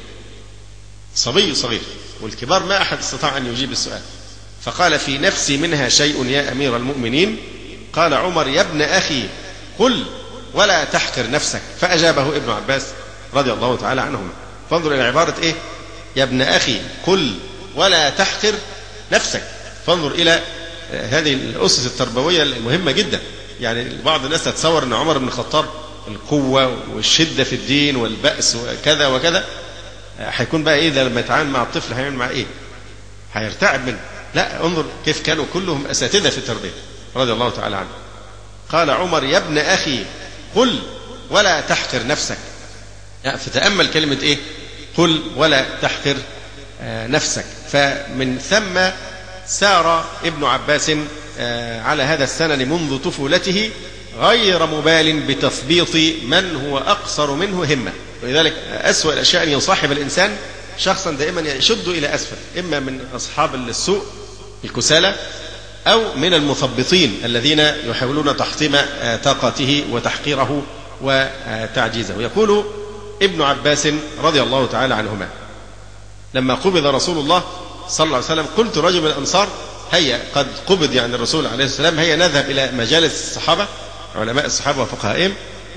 صبي صغير، والكبار ما أحد استطاع أن يجيب السؤال، فقال: في نفسي منها شيء يا أمير المؤمنين. قال عمر: يا ابن أخي قل ولا تحقر نفسك. فأجابه ابن عباس رضي الله تعالى عنهما. فانظر إلى عبارة إيه؟ يا ابن أخي قل ولا تحقر نفسك. فانظر إلى هذه الأسس التربوية المهمة جدا. يعني بعض الناس تتصور أن عمر بن الخطاب القوة والشدة في الدين والبأس وكذا وكذا، هيكون بقى إيه ده لما يتعامل مع الطفل هيعمل مع إيه؟ هيرتعب منه. لا، انظر كيف كانوا كلهم أساتذة في التربية رضي الله تعالى عنه. قال عمر: يا ابن أخي قل ولا تحقر نفسك. فتأمل كلمة إيه؟ قل ولا تحقر نفسك. فمن ثم سار ابن عباس على هذا السنن منذ طفولته غير مبال بتثبيط من هو أقصر منه همة. ولذلك أسوأ الأشياء أن يصاحب الإنسان شخصا دائما يشد إلى أسفل، إما من أصحاب السوء الكسالى أو من المثبطين الذين يحاولون تحطيم طاقته وتحقيره وتعجيزه. يقول ابن عباس رضي الله تعالى عنهما: لما قبض رسول الله صلى الله عليه وسلم قلت رجل من الأنصار: هيا، قد قبض يعني الرسول عليه السلام، هيا نذهب إلى مجالس الصحابة علماء الصحابة وفقهائهم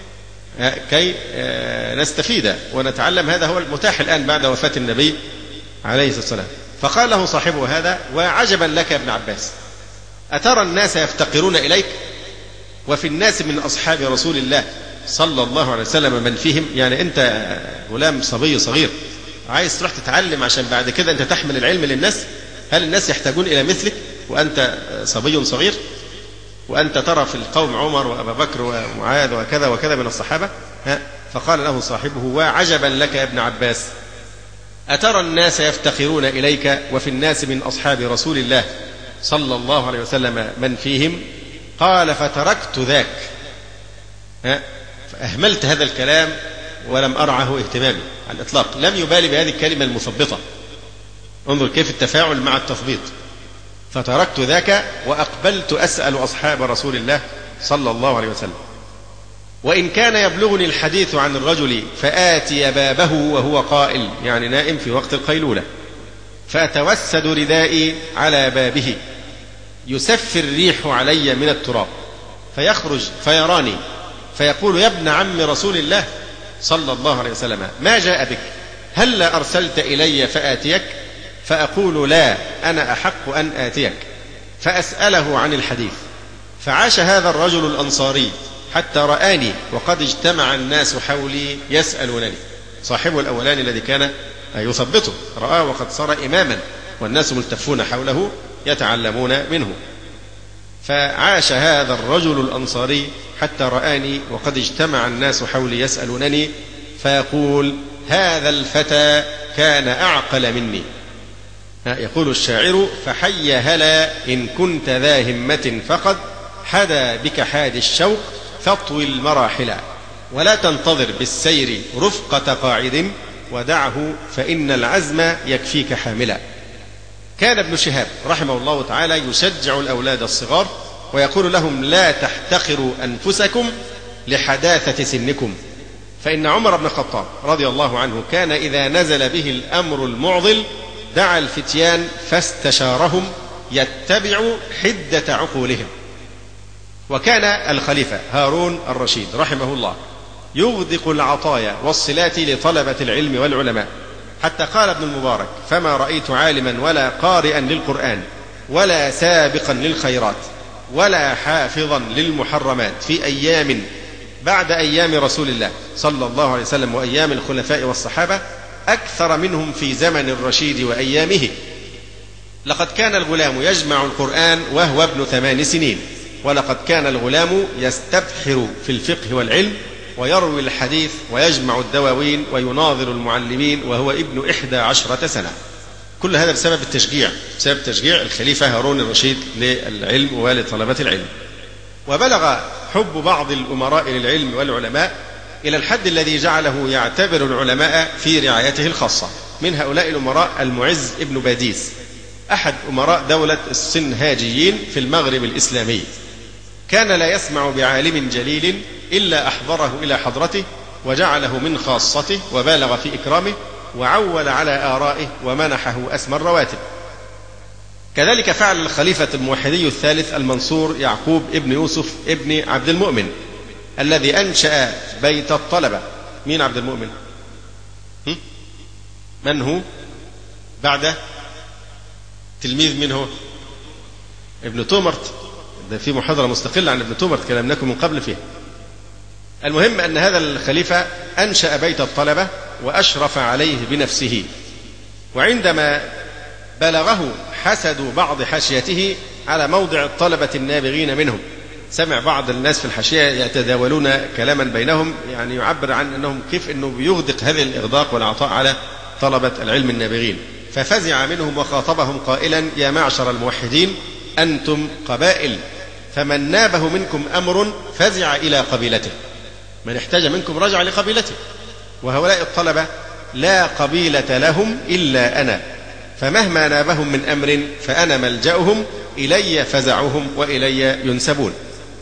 كي نستفيد ونتعلم. هذا هو المتاح الآن بعد وفاة النبي عليه الصلاة والسلام. فقال له صاحبه هذا: وعجبا لك يا ابن عباس، أترى الناس يفتقرون إليك وفي الناس من أصحاب رسول الله صلى الله عليه وسلم من فيهم؟ يعني أنت غلام صبي صغير عايز تروح تتعلم عشان بعد كده أنت تحمل العلم للناس؟ هل الناس يحتاجون إلى مثلك وأنت صبي صغير؟ وأنت ترى في القوم عمر وأبا بكر ومعاذ وكذا وكذا من الصحابة. ها؟ فقال له صاحبه: وعجبا لك يا ابن عباس، أترى الناس يفتقرون إليك وفي الناس من أصحاب رسول الله صلى الله عليه وسلم من فيهم؟ قال: فتركت ذاك. ها؟ فأهملت هذا الكلام ولم أرعه اهتمامي على الإطلاق، لم يبالي بهذه الكلمة المثبطة. انظر كيف التفاعل مع التثبيط. فتركت ذاك وأقبلت أسأل أصحاب رسول الله صلى الله عليه وسلم، وإن كان يبلغني الحديث عن الرجل فآتي بابه وهو قائل، يعني نائم في وقت القيلولة، فأتوسد ردائي على بابه يسفر الريح علي من التراب، فيخرج فيراني فيقول: يا ابن عم رسول الله صلى الله عليه وسلم، ما جاء بك؟ هل أرسلت إلي فآتيك؟ فأقول: لا، أنا أحق أن آتيك. فأسأله عن الحديث. فعاش هذا الرجل الأنصاري حتى رآني وقد اجتمع الناس حولي يسألونني. صاحبه الأولاني الذي كان يثبطه رآه وقد صار إماما والناس ملتفون حوله يتعلمون منه. فعاش هذا الرجل الأنصاري حتى رآني وقد اجتمع الناس حولي يسألونني، فيقول: هذا الفتى كان أعقل مني. يقول الشاعر: فحي هلا إن كنت ذا همة فقد حدا بك حاد الشوق فاطوي المراحل، ولا تنتظر بالسير رفقة قاعد ودعه فإن العزم يكفيك حاملا. كان ابن شهاب رحمه الله تعالى يشجع الأولاد الصغار ويقول لهم: لا تحتقروا أنفسكم لحداثة سنكم، فإن عمر بن الخطاب رضي الله عنه كان إذا نزل به الأمر المعضل دعا الفتيان فاستشارهم يتبع حدة عقولهم. وكان الخليفة هارون الرشيد رحمه الله يغدق العطايا والصلات لطلبة العلم والعلماء، حتى قال ابن المبارك: فما رأيت عالما ولا قارئا للقرآن ولا سابقا للخيرات ولا حافظا للمحرمات في أيام بعد أيام رسول الله صلى الله عليه وسلم وأيام الخلفاء والصحابة أكثر منهم في زمن الرشيد وأيامه. لقد كان الغلام يجمع القرآن وهو ابن ثمان سنين، ولقد كان الغلام يستبحر في الفقه والعلم ويروي الحديث ويجمع الدواوين ويناظر المعلمين وهو ابن إحدى عشرة سنة. كل هذا بسبب التشجيع، بسبب تشجيع الخليفة هارون الرشيد للعلم ولطلبة العلم. وبلغ حب بعض الأمراء للعلم والعلماء إلى الحد الذي جعله يعتبر العلماء في رعايته الخاصة. من هؤلاء الأمراء المعز ابن باديس، أحد أمراء دولة السنهاجيين في المغرب الإسلامي. كان لا يسمع بعالم جليل إلا أحضره إلى حضرته وجعله من خاصته وبالغ في إكرامه وعول على آرائه ومنحه أسمى الرواتب. كذلك فعل الخليفة الموحدي الثالث المنصور يعقوب ابن يوسف ابن عبد المؤمن الذي أنشأ بيت الطلبة. مين عبد المؤمن؟ من هو بعد تلميذ؟ من هو؟ ابن تومرت. ده في محاضرة مستقلة عن ابن تومرت كلامناكم من قبل فيها. المهم أن هذا الخليفة أنشأ بيت الطلبة وأشرف عليه بنفسه. وعندما بلغه حسد بعض حاشيته على موضع الطلبة النابغين منهم، سمع بعض الناس في الحاشية يتداولون كلاما بينهم يعني يعبر عن أنهم كيف أنه بيغدق هذه الإغداق والعطاء على طلبة العلم النابغين، ففزع منهم وخاطبهم قائلا: يا معشر الموحدين أنتم قبائل، فمن نابه منكم أمر فزع إلى قبيلته، من احتاج منكم رجع لقبيلته، وهؤلاء الطلبة لا قبيلة لهم إلا أنا، فمهما نابهم من أمر فأنا ملجأهم، إلي فزعهم وإلي ينسبون.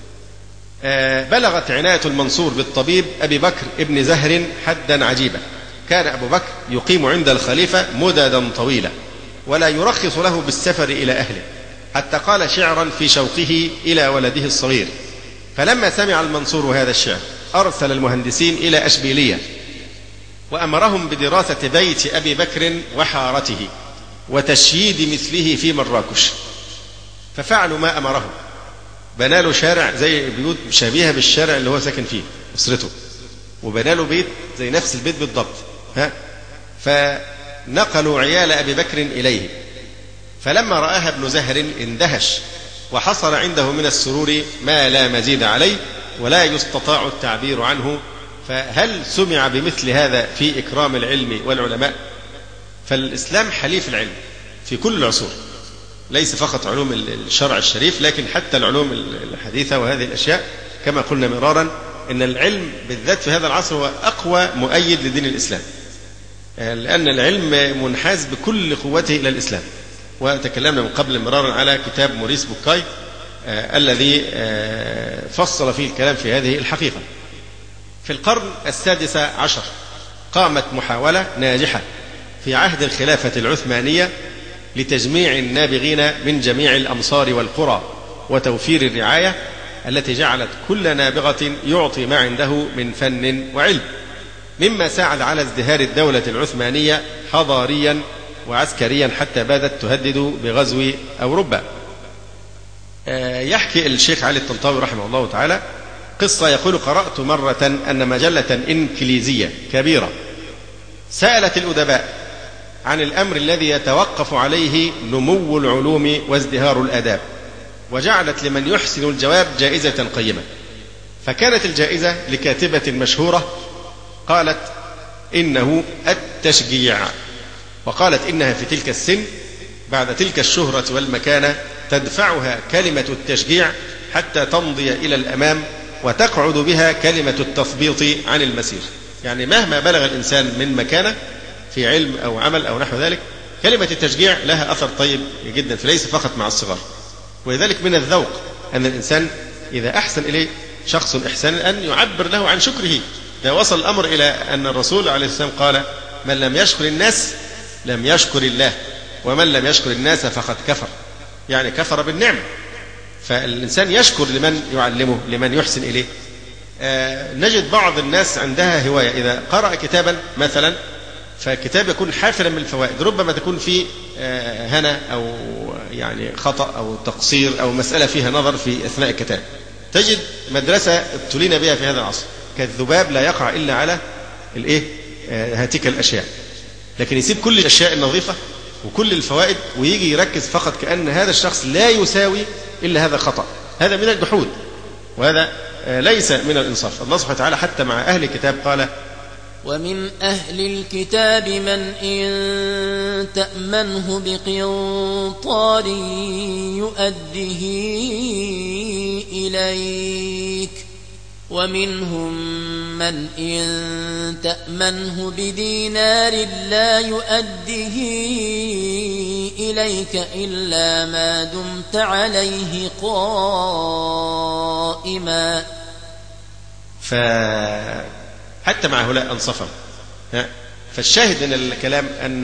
آه بلغت عناية المنصور بالطبيب أبي بكر ابن زهر حدا عجيبا. كان أبو بكر يقيم عند الخليفة مددا طويلة ولا يرخص له بالسفر إلى أهله، حتى قال شعرا في شوقه إلى ولده الصغير. فلما سمع المنصور هذا الشعر أرسل المهندسين إلى أشبيلية وأمرهم بدراسة بيت أبي بكر وحارته وتشييد مثله في مراكش، ففعلوا ما أمرهم، بنى له شارع زي بيوت شبيهة بالشارع اللي هو ساكن فيه أسرته، وبنى له بيت زي نفس البيت بالضبط، ها فنقلوا عيال أبي بكر إليه. فلما رآها ابن زهر اندهش وحصل عنده من السرور ما لا مزيد عليه ولا يستطاع التعبير عنه. فهل سمع بمثل هذا في إكرام العلم والعلماء؟ فالإسلام حليف العلم في كل العصور، ليس فقط علوم الشرع الشريف لكن حتى العلوم الحديثة وهذه الأشياء. كما قلنا مرارا إن العلم بالذات في هذا العصر هو أقوى مؤيد لدين الإسلام، لأن العلم منحاز بكل قوته إلى الإسلام. وتكلمنا من قبل مرارا على كتاب موريس بوكاي آه الذي آه فصل فيه الكلام في هذه الحقيقة. في القرن السادس عشر قامت محاولة ناجحة في عهد الخلافة العثمانية لتجميع النابغين من جميع الأمصار والقرى وتوفير الرعاية التي جعلت كل نابغة يعطي ما عنده من فن وعلم، مما ساعد على ازدهار الدولة العثمانية حضاريا وعسكريا حتى بادت تهدد بغزو أوروبا. يحكي الشيخ علي الطنطاوي رحمه الله تعالى قصة، يقول: قرأت مرة أن مجلة إنكليزية كبيرة سألت الأدباء عن الأمر الذي يتوقف عليه نمو العلوم وازدهار الآداب، وجعلت لمن يحسن الجواب جائزة قيمة. فكانت الجائزة لكاتبة مشهورة قالت إنه التشجيع، وقالت إنها في تلك السن بعد تلك الشهرة والمكانة تدفعها كلمة التشجيع حتى تمضي إلى الأمام وتقعد بها كلمة التثبيط عن المسير. يعني مهما بلغ الإنسان من مكانة في علم أو عمل أو نحو ذلك، كلمة التشجيع لها أثر طيب جدا، فليس فقط مع الصغار. ولذلك من الذوق أن الإنسان إذا أحسن إليه شخص إحسانا أن يعبر له عن شكره. ده وصل الأمر إلى أن الرسول عليه السلام قال: من لم يشكر الناس لم يشكر الله، ومن لم يشكر الناس فقد كفر، يعني كفر بالنعمة. فالإنسان يشكر لمن يعلمه، لمن يحسن إليه. آه نجد بعض الناس عندها هواية، إذا قرأ كتابا مثلا فكتاب يكون حافلا من الفوائد، ربما تكون فيه آه هنا أو يعني خطأ أو تقصير أو مسألة فيها نظر في أثناء الكتاب. تجد مدرسة ابتلينا بها في هذا العصر كالذباب لا يقع إلا على الإيه؟ آه هاتيك الأشياء. لكن يسيب كل الأشياء النظيفة وكل الفوائد ويجي يركز فقط كأن هذا الشخص لا يساوي إلا هذا خطأ. هذا من الجحود، وهذا ليس من الإنصاف. الله سبحانه وتعالى حتى مع أهل الكتاب قال: ومن أهل الكتاب من إن تأمنه بقنطار يؤده إليك ومنهم من إن تأمنه بدينار لا يؤده إليك إلا ما دمت عليه قائما. فحتى مع هؤلاء أنصفهم. فالشاهد من الكلام أن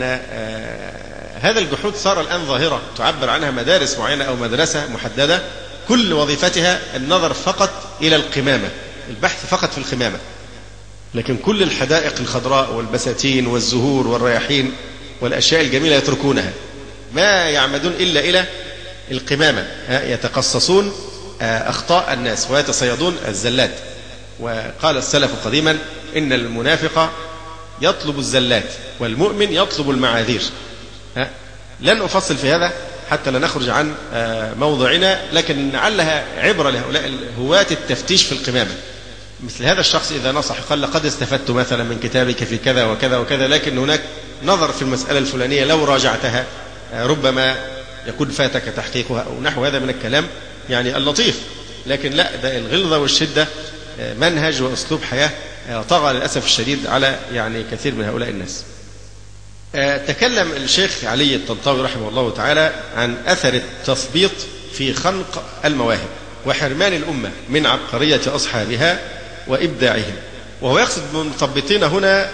هذا الجحود صار الآن ظاهرة تعبر عنها مدارس معينة أو مدرسة محددة كل وظيفتها النظر فقط إلى القمامة، البحث فقط في القمامة، لكن كل الحدائق الخضراء والبساتين والزهور والرياحين والأشياء الجميلة يتركونها، ما يعمدون إلا إلى القمامة، يتقصصون أخطاء الناس ويتصيدون الزلات. وقال السلف قديما: إن المنافق يطلب الزلات والمؤمن يطلب المعاذير. لن أفصل في هذا حتى لا نخرج عن موضعنا، لكن لعلها عبرة لهؤلاء هواة التفتيش في القمامة. مثل هذا الشخص إذا نصح قال: لقد استفدت مثلا من كتابك في كذا وكذا وكذا، لكن هناك نظر في المسألة الفلانية لو راجعتها ربما يكون فاتك تحقيقها أو نحو هذا من الكلام يعني اللطيف. لكن لا، ده الغلظة والشدة منهج وأسلوب حياة طغى للأسف الشديد على يعني كثير من هؤلاء الناس. تكلم الشيخ علي الطنطاوي رحمه الله تعالى عن أثر التثبيط في خنق المواهب وحرمان الأمة من عبقرية أصحابها وإبداعهم. وهو يقصد بالمثبطين هنا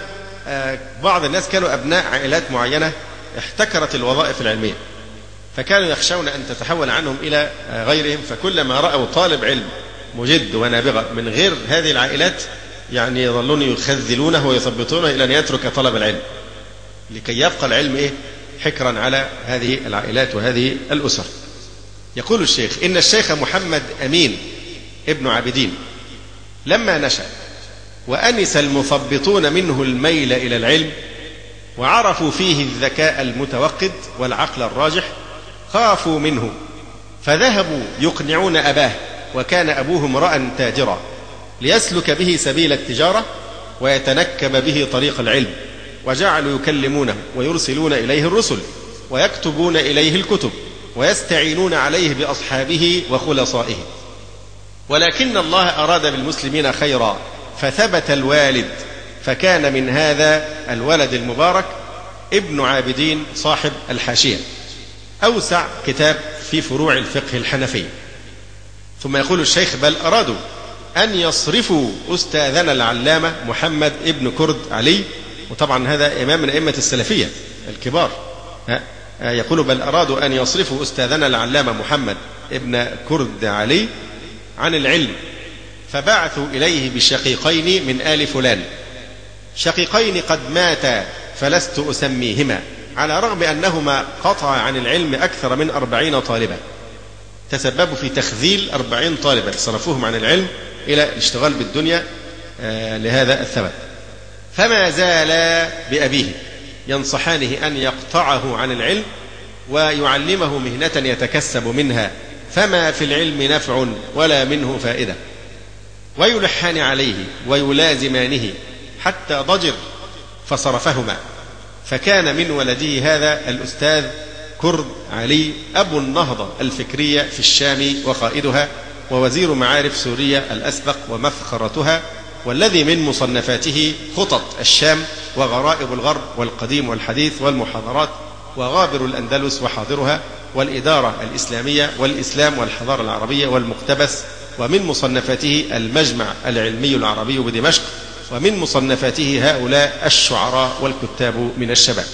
بعض الناس كانوا أبناء عائلات معينة احتكرت الوظائف العلمية، فكانوا يخشون أن تتحول عنهم إلى غيرهم، فكلما رأوا طالب علم مجد ونابغة من غير هذه العائلات يعني يظلون يخذلونه ويثبطونه إلى أن يترك طلب العلم، لكي يبقى العلم إيه؟ حكرا على هذه العائلات وهذه الأسر. يقول الشيخ: إن الشيخ محمد أمين ابن عابدين لما نشأ وأنس المثبطون منه الميل إلى العلم وعرفوا فيه الذكاء المتوقد والعقل الراجح خافوا منه فذهبوا يقنعون أباه، وكان أبوه امرأ تاجرا، ليسلك به سبيل التجارة ويتنكب به طريق العلم، وجعلوا يكلمونه ويرسلون إليه الرسل ويكتبون إليه الكتب ويستعينون عليه بأصحابه وخلصائه. ولكن الله أراد بالمسلمين خيرا فثبت الوالد، فكان من هذا الولد المبارك ابن عابدين صاحب الحاشية، أوسع كتاب في فروع الفقه الحنفي. ثم يقول الشيخ: بل أرادوا أن يصرفوا أستاذنا العلامة محمد ابن كرد علي، وطبعا هذا إمام من أئمة السلفية الكبار، يقول: بل أرادوا أن يصرفوا أستاذنا العلامة محمد ابن كرد علي عن العلم، فبعثوا إليه بشقيقين من آل فلان، شقيقين قد ماتا فلست أسميهما، على رغم أنهما قطع عن العلم أكثر من أربعين طالبا، تسببوا في تخذيل أربعين طالبا، صرفوهم عن العلم إلى الاشتغال بالدنيا لهذا الثبت. فما زالا بأبيه ينصحانه أن يقطعه عن العلم ويعلمه مهنة يتكسب منها، فما في العلم نفع ولا منه فائدة، ويلحان عليه ويلازمانه حتى ضجر فصرفهما. فكان من ولده هذا الأستاذ كرد علي أبو النهضة الفكرية في الشام وقائدها، ووزير معارف سوريا الأسبق ومفخرتها، والذي من مصنفاته خطط الشام وغرائب الغرب والقديم والحديث والمحاضرات وغابر الأندلس وحاضرها والإدارة الإسلامية والإسلام والحضارة العربية والمقتبس، ومن مصنفاته المجمع العلمي العربي بدمشق، ومن مصنفاته هؤلاء الشعراء والكتاب من الشباب.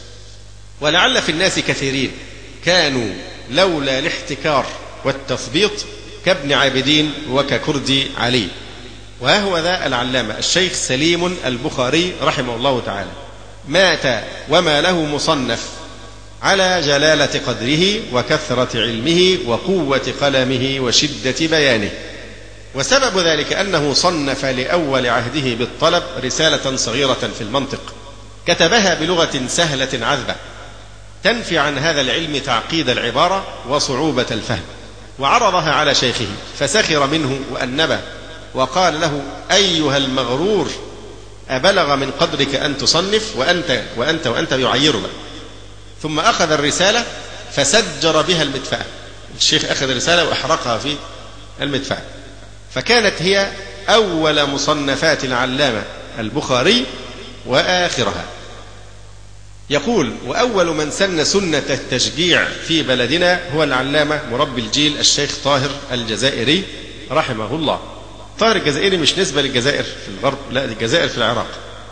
ولعل في الناس كثيرين كانوا لولا الاحتكار والتثبيط كابن عابدين وككرد علي. وها هو ذا العلامة الشيخ سليم البخاري رحمه الله تعالى مات وما له مصنف على جلالة قدره وكثرة علمه وقوة قلمه وشدة بيانه. وسبب ذلك أنه صنف لأول عهده بالطلب رسالة صغيرة في المنطق، كتبها بلغة سهلة عذبة تنفي عن هذا العلم تعقيد العبارة وصعوبة الفهم، وعرضها على شيخه فسخر منه وأنبه وقال له: أيها المغرور، أبلغ من قدرك أن تصنف وأنت وأنت وأنت يعيرنا. ثم أخذ الرسالة فسجر بها المدفأة. الشيخ أخذ الرسالة وأحرقها في المدفأة، فكانت هي أول مصنفات العلامة البخاري وآخرها. يقول: وأول من سن سنة التشجيع في بلدنا هو العلامة مربي الجيل الشيخ طاهر الجزائري رحمه الله. طاهر الجزائري مش نسبة للجزائر في الغرب، لا، الجزائر في العراق.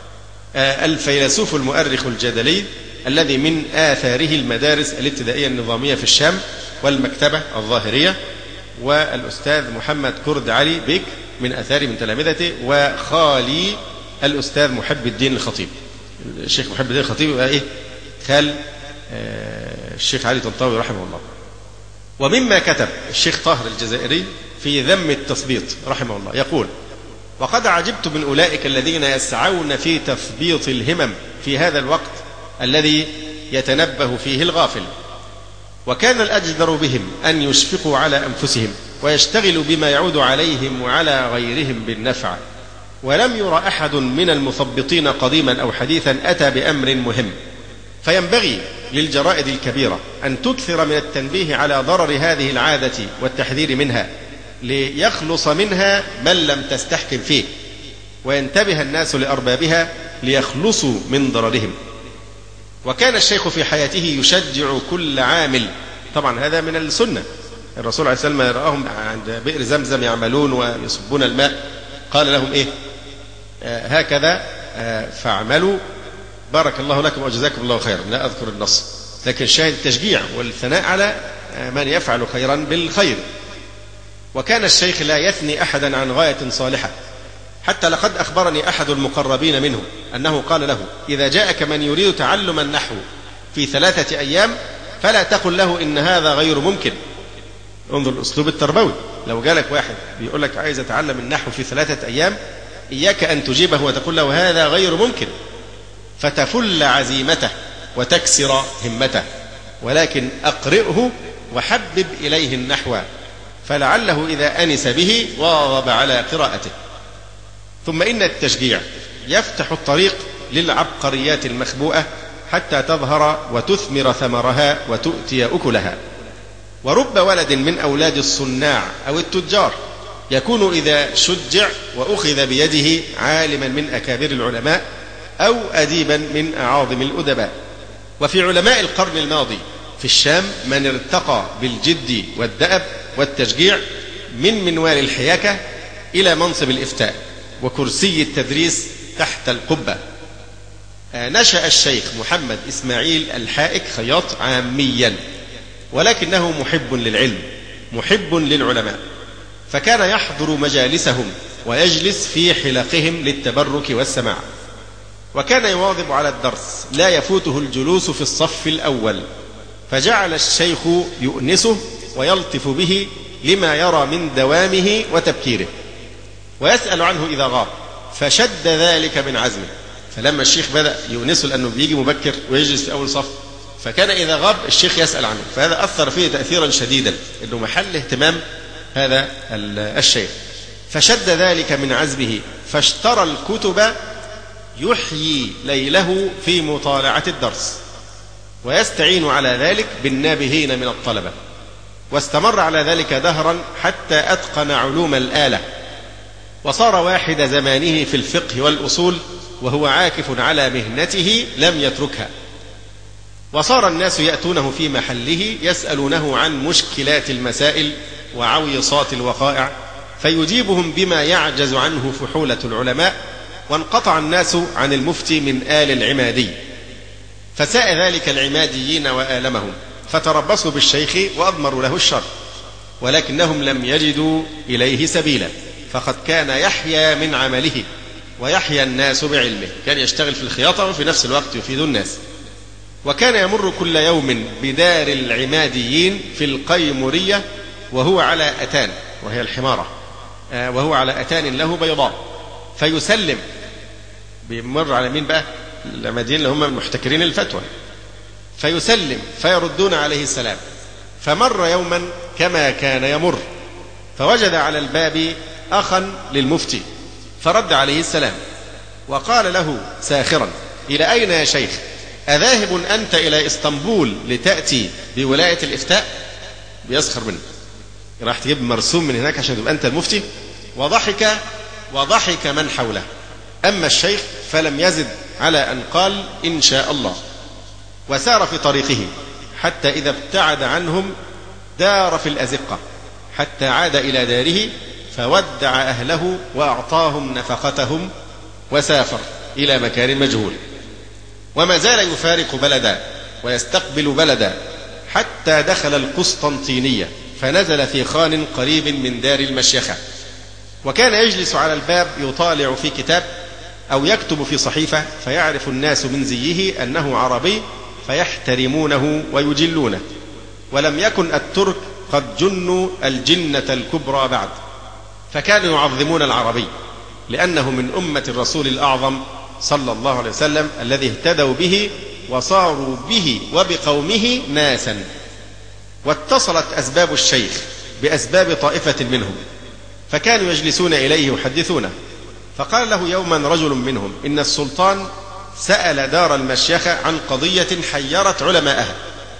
آه الفيلسوف المؤرخ الجدلي الذي من آثاره المدارس الابتدائية النظامية في الشام والمكتبة الظاهرية، والأستاذ محمد كرد علي بيك من آثاره من تلامذته، وخالي الأستاذ محب الدين الخطيب. الشيخ محب الدين الخطيب يبقى إيه؟ خال آه الشيخ علي طنطاوي رحمه الله. ومما كتب الشيخ طاهر الجزائري في ذم التثبيط رحمه الله يقول: وقد عجبت من أولئك الذين يسعون في تثبيط الهمم في هذا الوقت الذي يتنبه فيه الغافل، وكان الأجدر بهم أن يشفقوا على أنفسهم ويشتغلوا بما يعود عليهم وعلى غيرهم بالنفع. ولم يرى أحد من المثبطين قديما أو حديثا أتى بأمر مهم، فينبغي للجرائد الكبيرة أن تكثر من التنبيه على ضرر هذه العادة والتحذير منها، ليخلص منها من لم تستحكم فيه، وينتبه الناس لأربابها ليخلصوا من ضررهم. وكان الشيخ في حياته يشجع كل عامل، طبعا هذا من السنة. الرسول عليه الصلاة والسلام رآهم عند بئر زمزم يعملون ويصبون الماء، قال لهم إيه؟ آه هكذا آه فاعملوا بارك الله لكم وجزاكم الله خيرا. لا أذكر النص، لكن شاهد التشجيع والثناء على آه من يفعل خيرا بالخير. وكان الشيخ لا يثني أحدا عن غاية صالحة، حتى لقد أخبرني أحد المقربين منه أنه قال له: إذا جاءك من يريد تعلم النحو في ثلاثة أيام فلا تقل له إن هذا غير ممكن. انظر الأسلوب التربوي. لو جالك واحد بيقول لك عايز أتعلم النحو في ثلاثة أيام، إياك أن تجيبه وتقول له هذا غير ممكن، فتفل عزيمته وتكسر همته، ولكن أقرئه وحبب إليه النحو، فلعله إذا أنس به واظب على قراءته. ثم إن التشجيع يفتح الطريق للعبقريات المخبوءة حتى تظهر وتثمر ثمرها وتؤتي أكلها. ورب ولد من أولاد الصناع أو التجار يكون إذا شجع وأخذ بيده عالما من أكابر العلماء أو أديبا من أعاظم الأدباء. وفي علماء القرن الماضي في الشام من ارتقى بالجد والدأب والتشجيع من منوال الحياكة إلى منصب الإفتاء وكرسي التدريس تحت القبة. نشأ الشيخ محمد إسماعيل الحائك خياط عاميا، ولكنه محب للعلم محب للعلماء، فكان يحضر مجالسهم ويجلس في حلقهم للتبرك والسماع، وكان يواظب على الدرس لا يفوته الجلوس في الصف الأول، فجعل الشيخ يؤنسه ويلطف به لما يرى من دوامه وتبكيره، ويسأل عنه إذا غاب، فشد ذلك من عزمه. فلما الشيخ بدأ يؤنسه لأنه بيجي مبكر ويجلس في أول صف، فكان إذا غاب الشيخ يسأل عنه، فهذا أثر فيه تأثيرا شديدا، إنه محل اهتمام هذا الشيخ. فشد ذلك من عزمه، فاشترى الكتب يحيي ليله في مطالعة الدرس، ويستعين على ذلك بالنابهين من الطلبة، واستمر على ذلك دهرا حتى أتقن علوم الآلة، وصار واحد زمانه في الفقه والأصول، وهو عاكف على مهنته لم يتركها. وصار الناس يأتونه في محله يسألونه عن مشكلات المسائل وعويصات الوقائع، فيجيبهم بما يعجز عنه فحولة العلماء. وانقطع الناس عن المفتي من آل العمادي، فساء ذلك العماديين وآلمهم، فتربصوا بالشيخ وأضمروا له الشر، ولكنهم لم يجدوا إليه سبيلا، فقد كان يحيا من عمله ويحيا الناس بعلمه. كان يشتغل في الخياطة وفي نفس الوقت يفيد الناس. وكان يمر كل يوم بدار العماديين في القيمورية وهو على أتان، وهي الحمارة، وهو على أتان له بيضاء، فيسلم. بيمر على مين بقى؟ العماديين اللي هم المحتكرين الفتوى، فيسلم فيردون عليه السلام. فمر يوما كما كان يمر، فوجد على الباب أخا للمفتي فرد عليه السلام، وقال له ساخرا: إلى أين يا شيخ؟ أذاهب أنت إلى إسطنبول لتأتي بولاية الإفتاء؟ بيسخر منه، راح تجيب مرسوم من هناك عشان تبقى أنت المفتي؟ وضحك وضحك من حوله. أما الشيخ فلم يزد على أن قال: إن شاء الله. وسار في طريقه حتى إذا ابتعد عنهم دار في الأزقة، حتى عاد إلى داره فودع أهله وأعطاهم نفقتهم وسافر إلى مكان مجهول. وما زال يفارق بلدا ويستقبل بلدا حتى دخل القسطنطينية، فنزل في خان قريب من دار المشيخة، وكان يجلس على الباب يطالع في كتاب أو يكتب في صحيفة، فيعرف الناس من زيه أنه عربي فيحترمونه ويجلونه. ولم يكن الترك قد جنوا الجنة الكبرى بعد، فكانوا يعظمون العربي لأنه من أمة الرسول الأعظم صلى الله عليه وسلم الذي اهتدوا به وصاروا به وبقومه ناسا. واتصلت أسباب الشيخ بأسباب طائفة منهم، فكانوا يجلسون إليه يحدثونه. فقال له يوما رجل منهم: إن السلطان سأل دار المشيخة عن قضية حيرت علماءها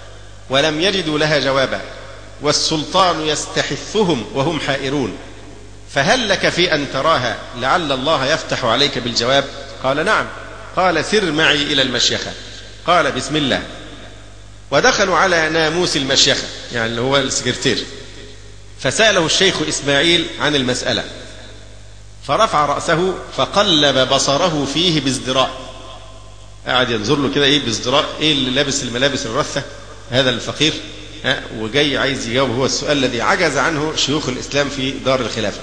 ولم يجدوا لها جوابا، والسلطان يستحثهم وهم حائرون، فهل لك في أن تراها لعل الله يفتح عليك بالجواب؟ قال: نعم. قال: سر معي إلى المشيخة. قال: بسم الله. ودخلوا على ناموس المشيخة، يعني اللي هو السكرتير، فسأله الشيخ إسماعيل عن المسألة، فرفع رأسه فقلب بصره فيه بازدراء، قاعد ينظر له كده ايه بازدراء، ايه اللي لابس الملابس الرثة هذا الفقير، ها وجاي عايز يجاوب هو السؤال الذي عجز عنه شيوخ الإسلام في دار الخلافة.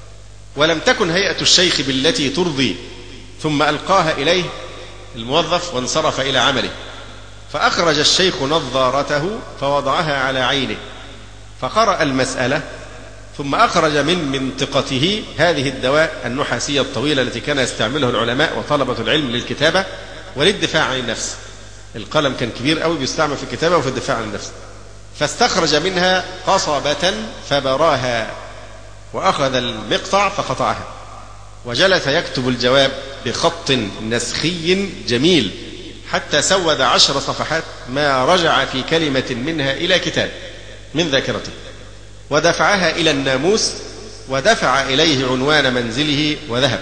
ولم تكن هيئة الشيخ بالتي ترضي، ثم ألقاها إليه الموظف وانصرف إلى عمله. فأخرج الشيخ نظارته فوضعها على عينه فقرأ المسألة، ثم أخرج من منطقته هذه الدواء النحاسية الطويلة التي كان يستعملها العلماء وطلبة العلم للكتابة وللدفاع عن النفس. القلم كان كبير قوي بيستعمل في الكتابة وفي الدفاع عن النفس. فاستخرج منها قصبة فبراها، وأخذ المقطع فقطعها، وجلس يكتب الجواب بخط نسخي جميل حتى سود عشر صفحات ما رجع في كلمة منها إلى كتاب من ذاكرته، ودفعها إلى الناموس ودفع إليه عنوان منزله وذهب.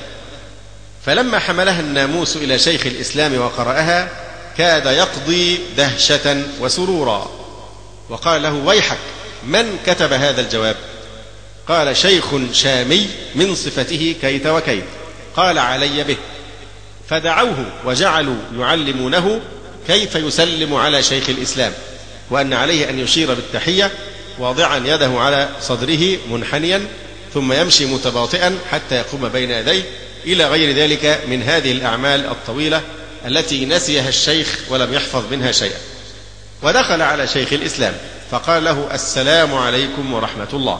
فلما حملها الناموس إلى شيخ الإسلام وقرأها كاد يقضي دهشة وسرورا، وقال له: ويحك، من كتب هذا الجواب؟ قال: شيخ شامي من صفته كيت وكيت. قال: علي به. فدعوه وجعلوا يعلمونه كيف يسلم على شيخ الإسلام، وأن عليه أن يشير بالتحية واضعا يده على صدره منحنيا، ثم يمشي متباطئا حتى يقوم بين يديه، إلى غير ذلك من هذه الأعمال الطويلة التي نسيها الشيخ ولم يحفظ منها شيئا. ودخل على شيخ الإسلام فقال له: السلام عليكم ورحمة الله.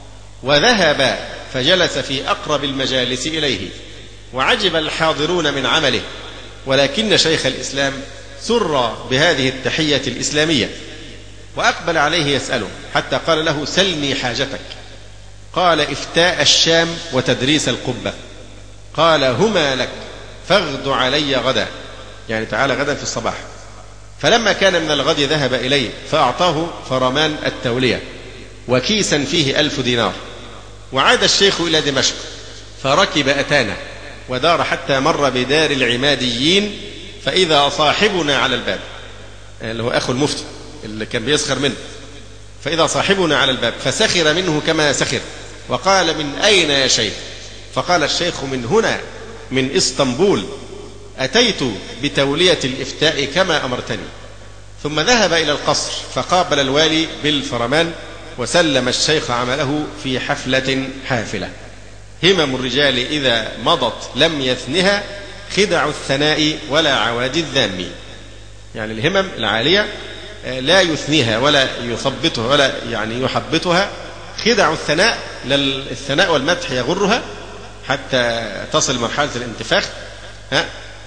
وذهب فجلس في أقرب المجالس إليه، وعجب الحاضرون من عمله، ولكن شيخ الإسلام سر بهذه التحية الإسلامية، وأقبل عليه يسأله حتى قال له: سلني حاجتك. قال: إفتاء الشام وتدريس القبة. قال: هما لك، فاغد علي غدا، يعني تعالى غدا في الصباح. فلما كان من الغد ذهب إليه فأعطاه فرمان التولية وكيسا فيه ألف دينار. وعاد الشيخ إلى دمشق فركب أتانا ودار حتى مر بدار العماديين، فإذا صاحبنا على الباب، اللي هو أخو المفتي اللي كان بيسخر منه، فإذا صاحبنا على الباب فسخر منه كما سخر، وقال: من أين يا شيخ؟ فقال الشيخ: من هنا، من إسطنبول، أتيت بتولية الإفتاء كما أمرتني. ثم ذهب إلى القصر فقابل الوالي بالفرمان، وسلم الشيخ عمله في حفلة حافلة. همم الرجال إذا مضت لم يثنها خدع الثناء ولا عواد الذام، يعني الهمم العالية لا يثنيها ولا يثبطها ولا يعني يحبطها، خدع الثناء، الثناء والمدح يغرها حتى تصل مرحلة الانتفاخ، ها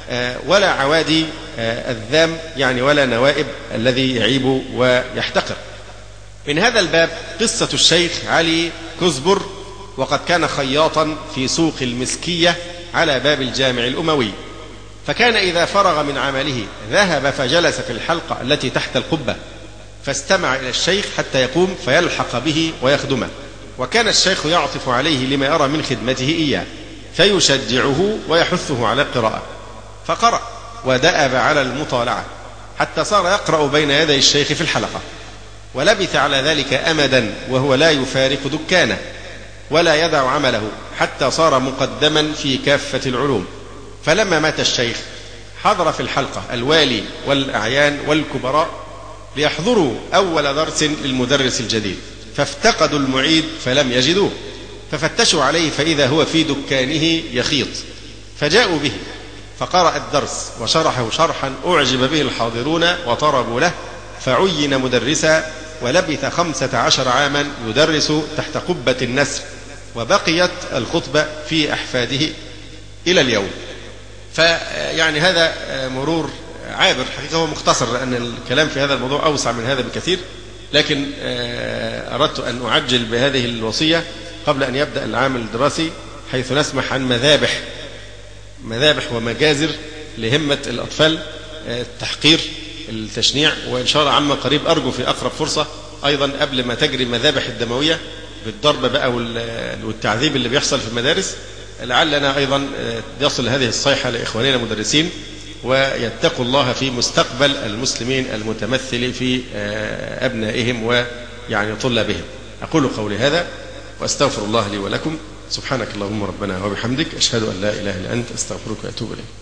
ولا عوادي الذام يعني ولا نوائب الذي يعيب ويحتقر. من هذا الباب قصة الشيخ علي كزبر، وقد كان خياطا في سوق المسكية على باب الجامع الأموي، فكان إذا فرغ من عمله ذهب فجلس في الحلقة التي تحت القبة فاستمع إلى الشيخ حتى يقوم فيلحق به ويخدمه، وكان الشيخ يعطف عليه لما يرى من خدمته إياه فيشجعه ويحثه على القراءة، فقرأ ودأب على المطالعة حتى صار يقرأ بين يدي الشيخ في الحلقة، ولبث على ذلك أمدا وهو لا يفارق دكانه ولا يدع عمله حتى صار مقدما في كافة العلوم. فلما مات الشيخ حضر في الحلقة الوالي والأعيان والكبراء ليحضروا أول درس للمدرس الجديد، فافتقدوا المعيد فلم يجدوه، ففتشوا عليه فإذا هو في دكانه يخيط، فجاءوا به فقرأ الدرس وشرحه شرحا أعجب به الحاضرون وطربوا له، فعين مدرسا ولبث خمسة عشر عاما يدرس تحت قبة النسر، وبقيت الخطبة في أحفاده إلى اليوم. فيعني هذا مرور عابر، حقيقة هو مختصر لأن الكلام في هذا الموضوع أوسع من هذا بكثير، لكن أردت أن أعجل بهذه الوصية قبل أن يبدأ العام الدراسي، حيث نسمح عن مذابح مذابح ومجازر لهمة الأطفال، التحقير، التشنيع، وإن شاء الله عما قريب أرجو في أقرب فرصة أيضا قبل ما تجري مذابح الدموية بالضرب بقى والتعذيب اللي بيحصل في المدارس، لعلنا أيضا يصل هذه الصيحة لإخواننا المدرسين ويتقوا الله في مستقبل المسلمين المتمثل في أبنائهم ويعني طلابهم. أقول قولي هذا وأستغفر الله لي ولكم. سبحانك اللهم ربنا وبحمدك، أشهد أن لا إله إلا أنت، أستغفرك وأتوب إليك.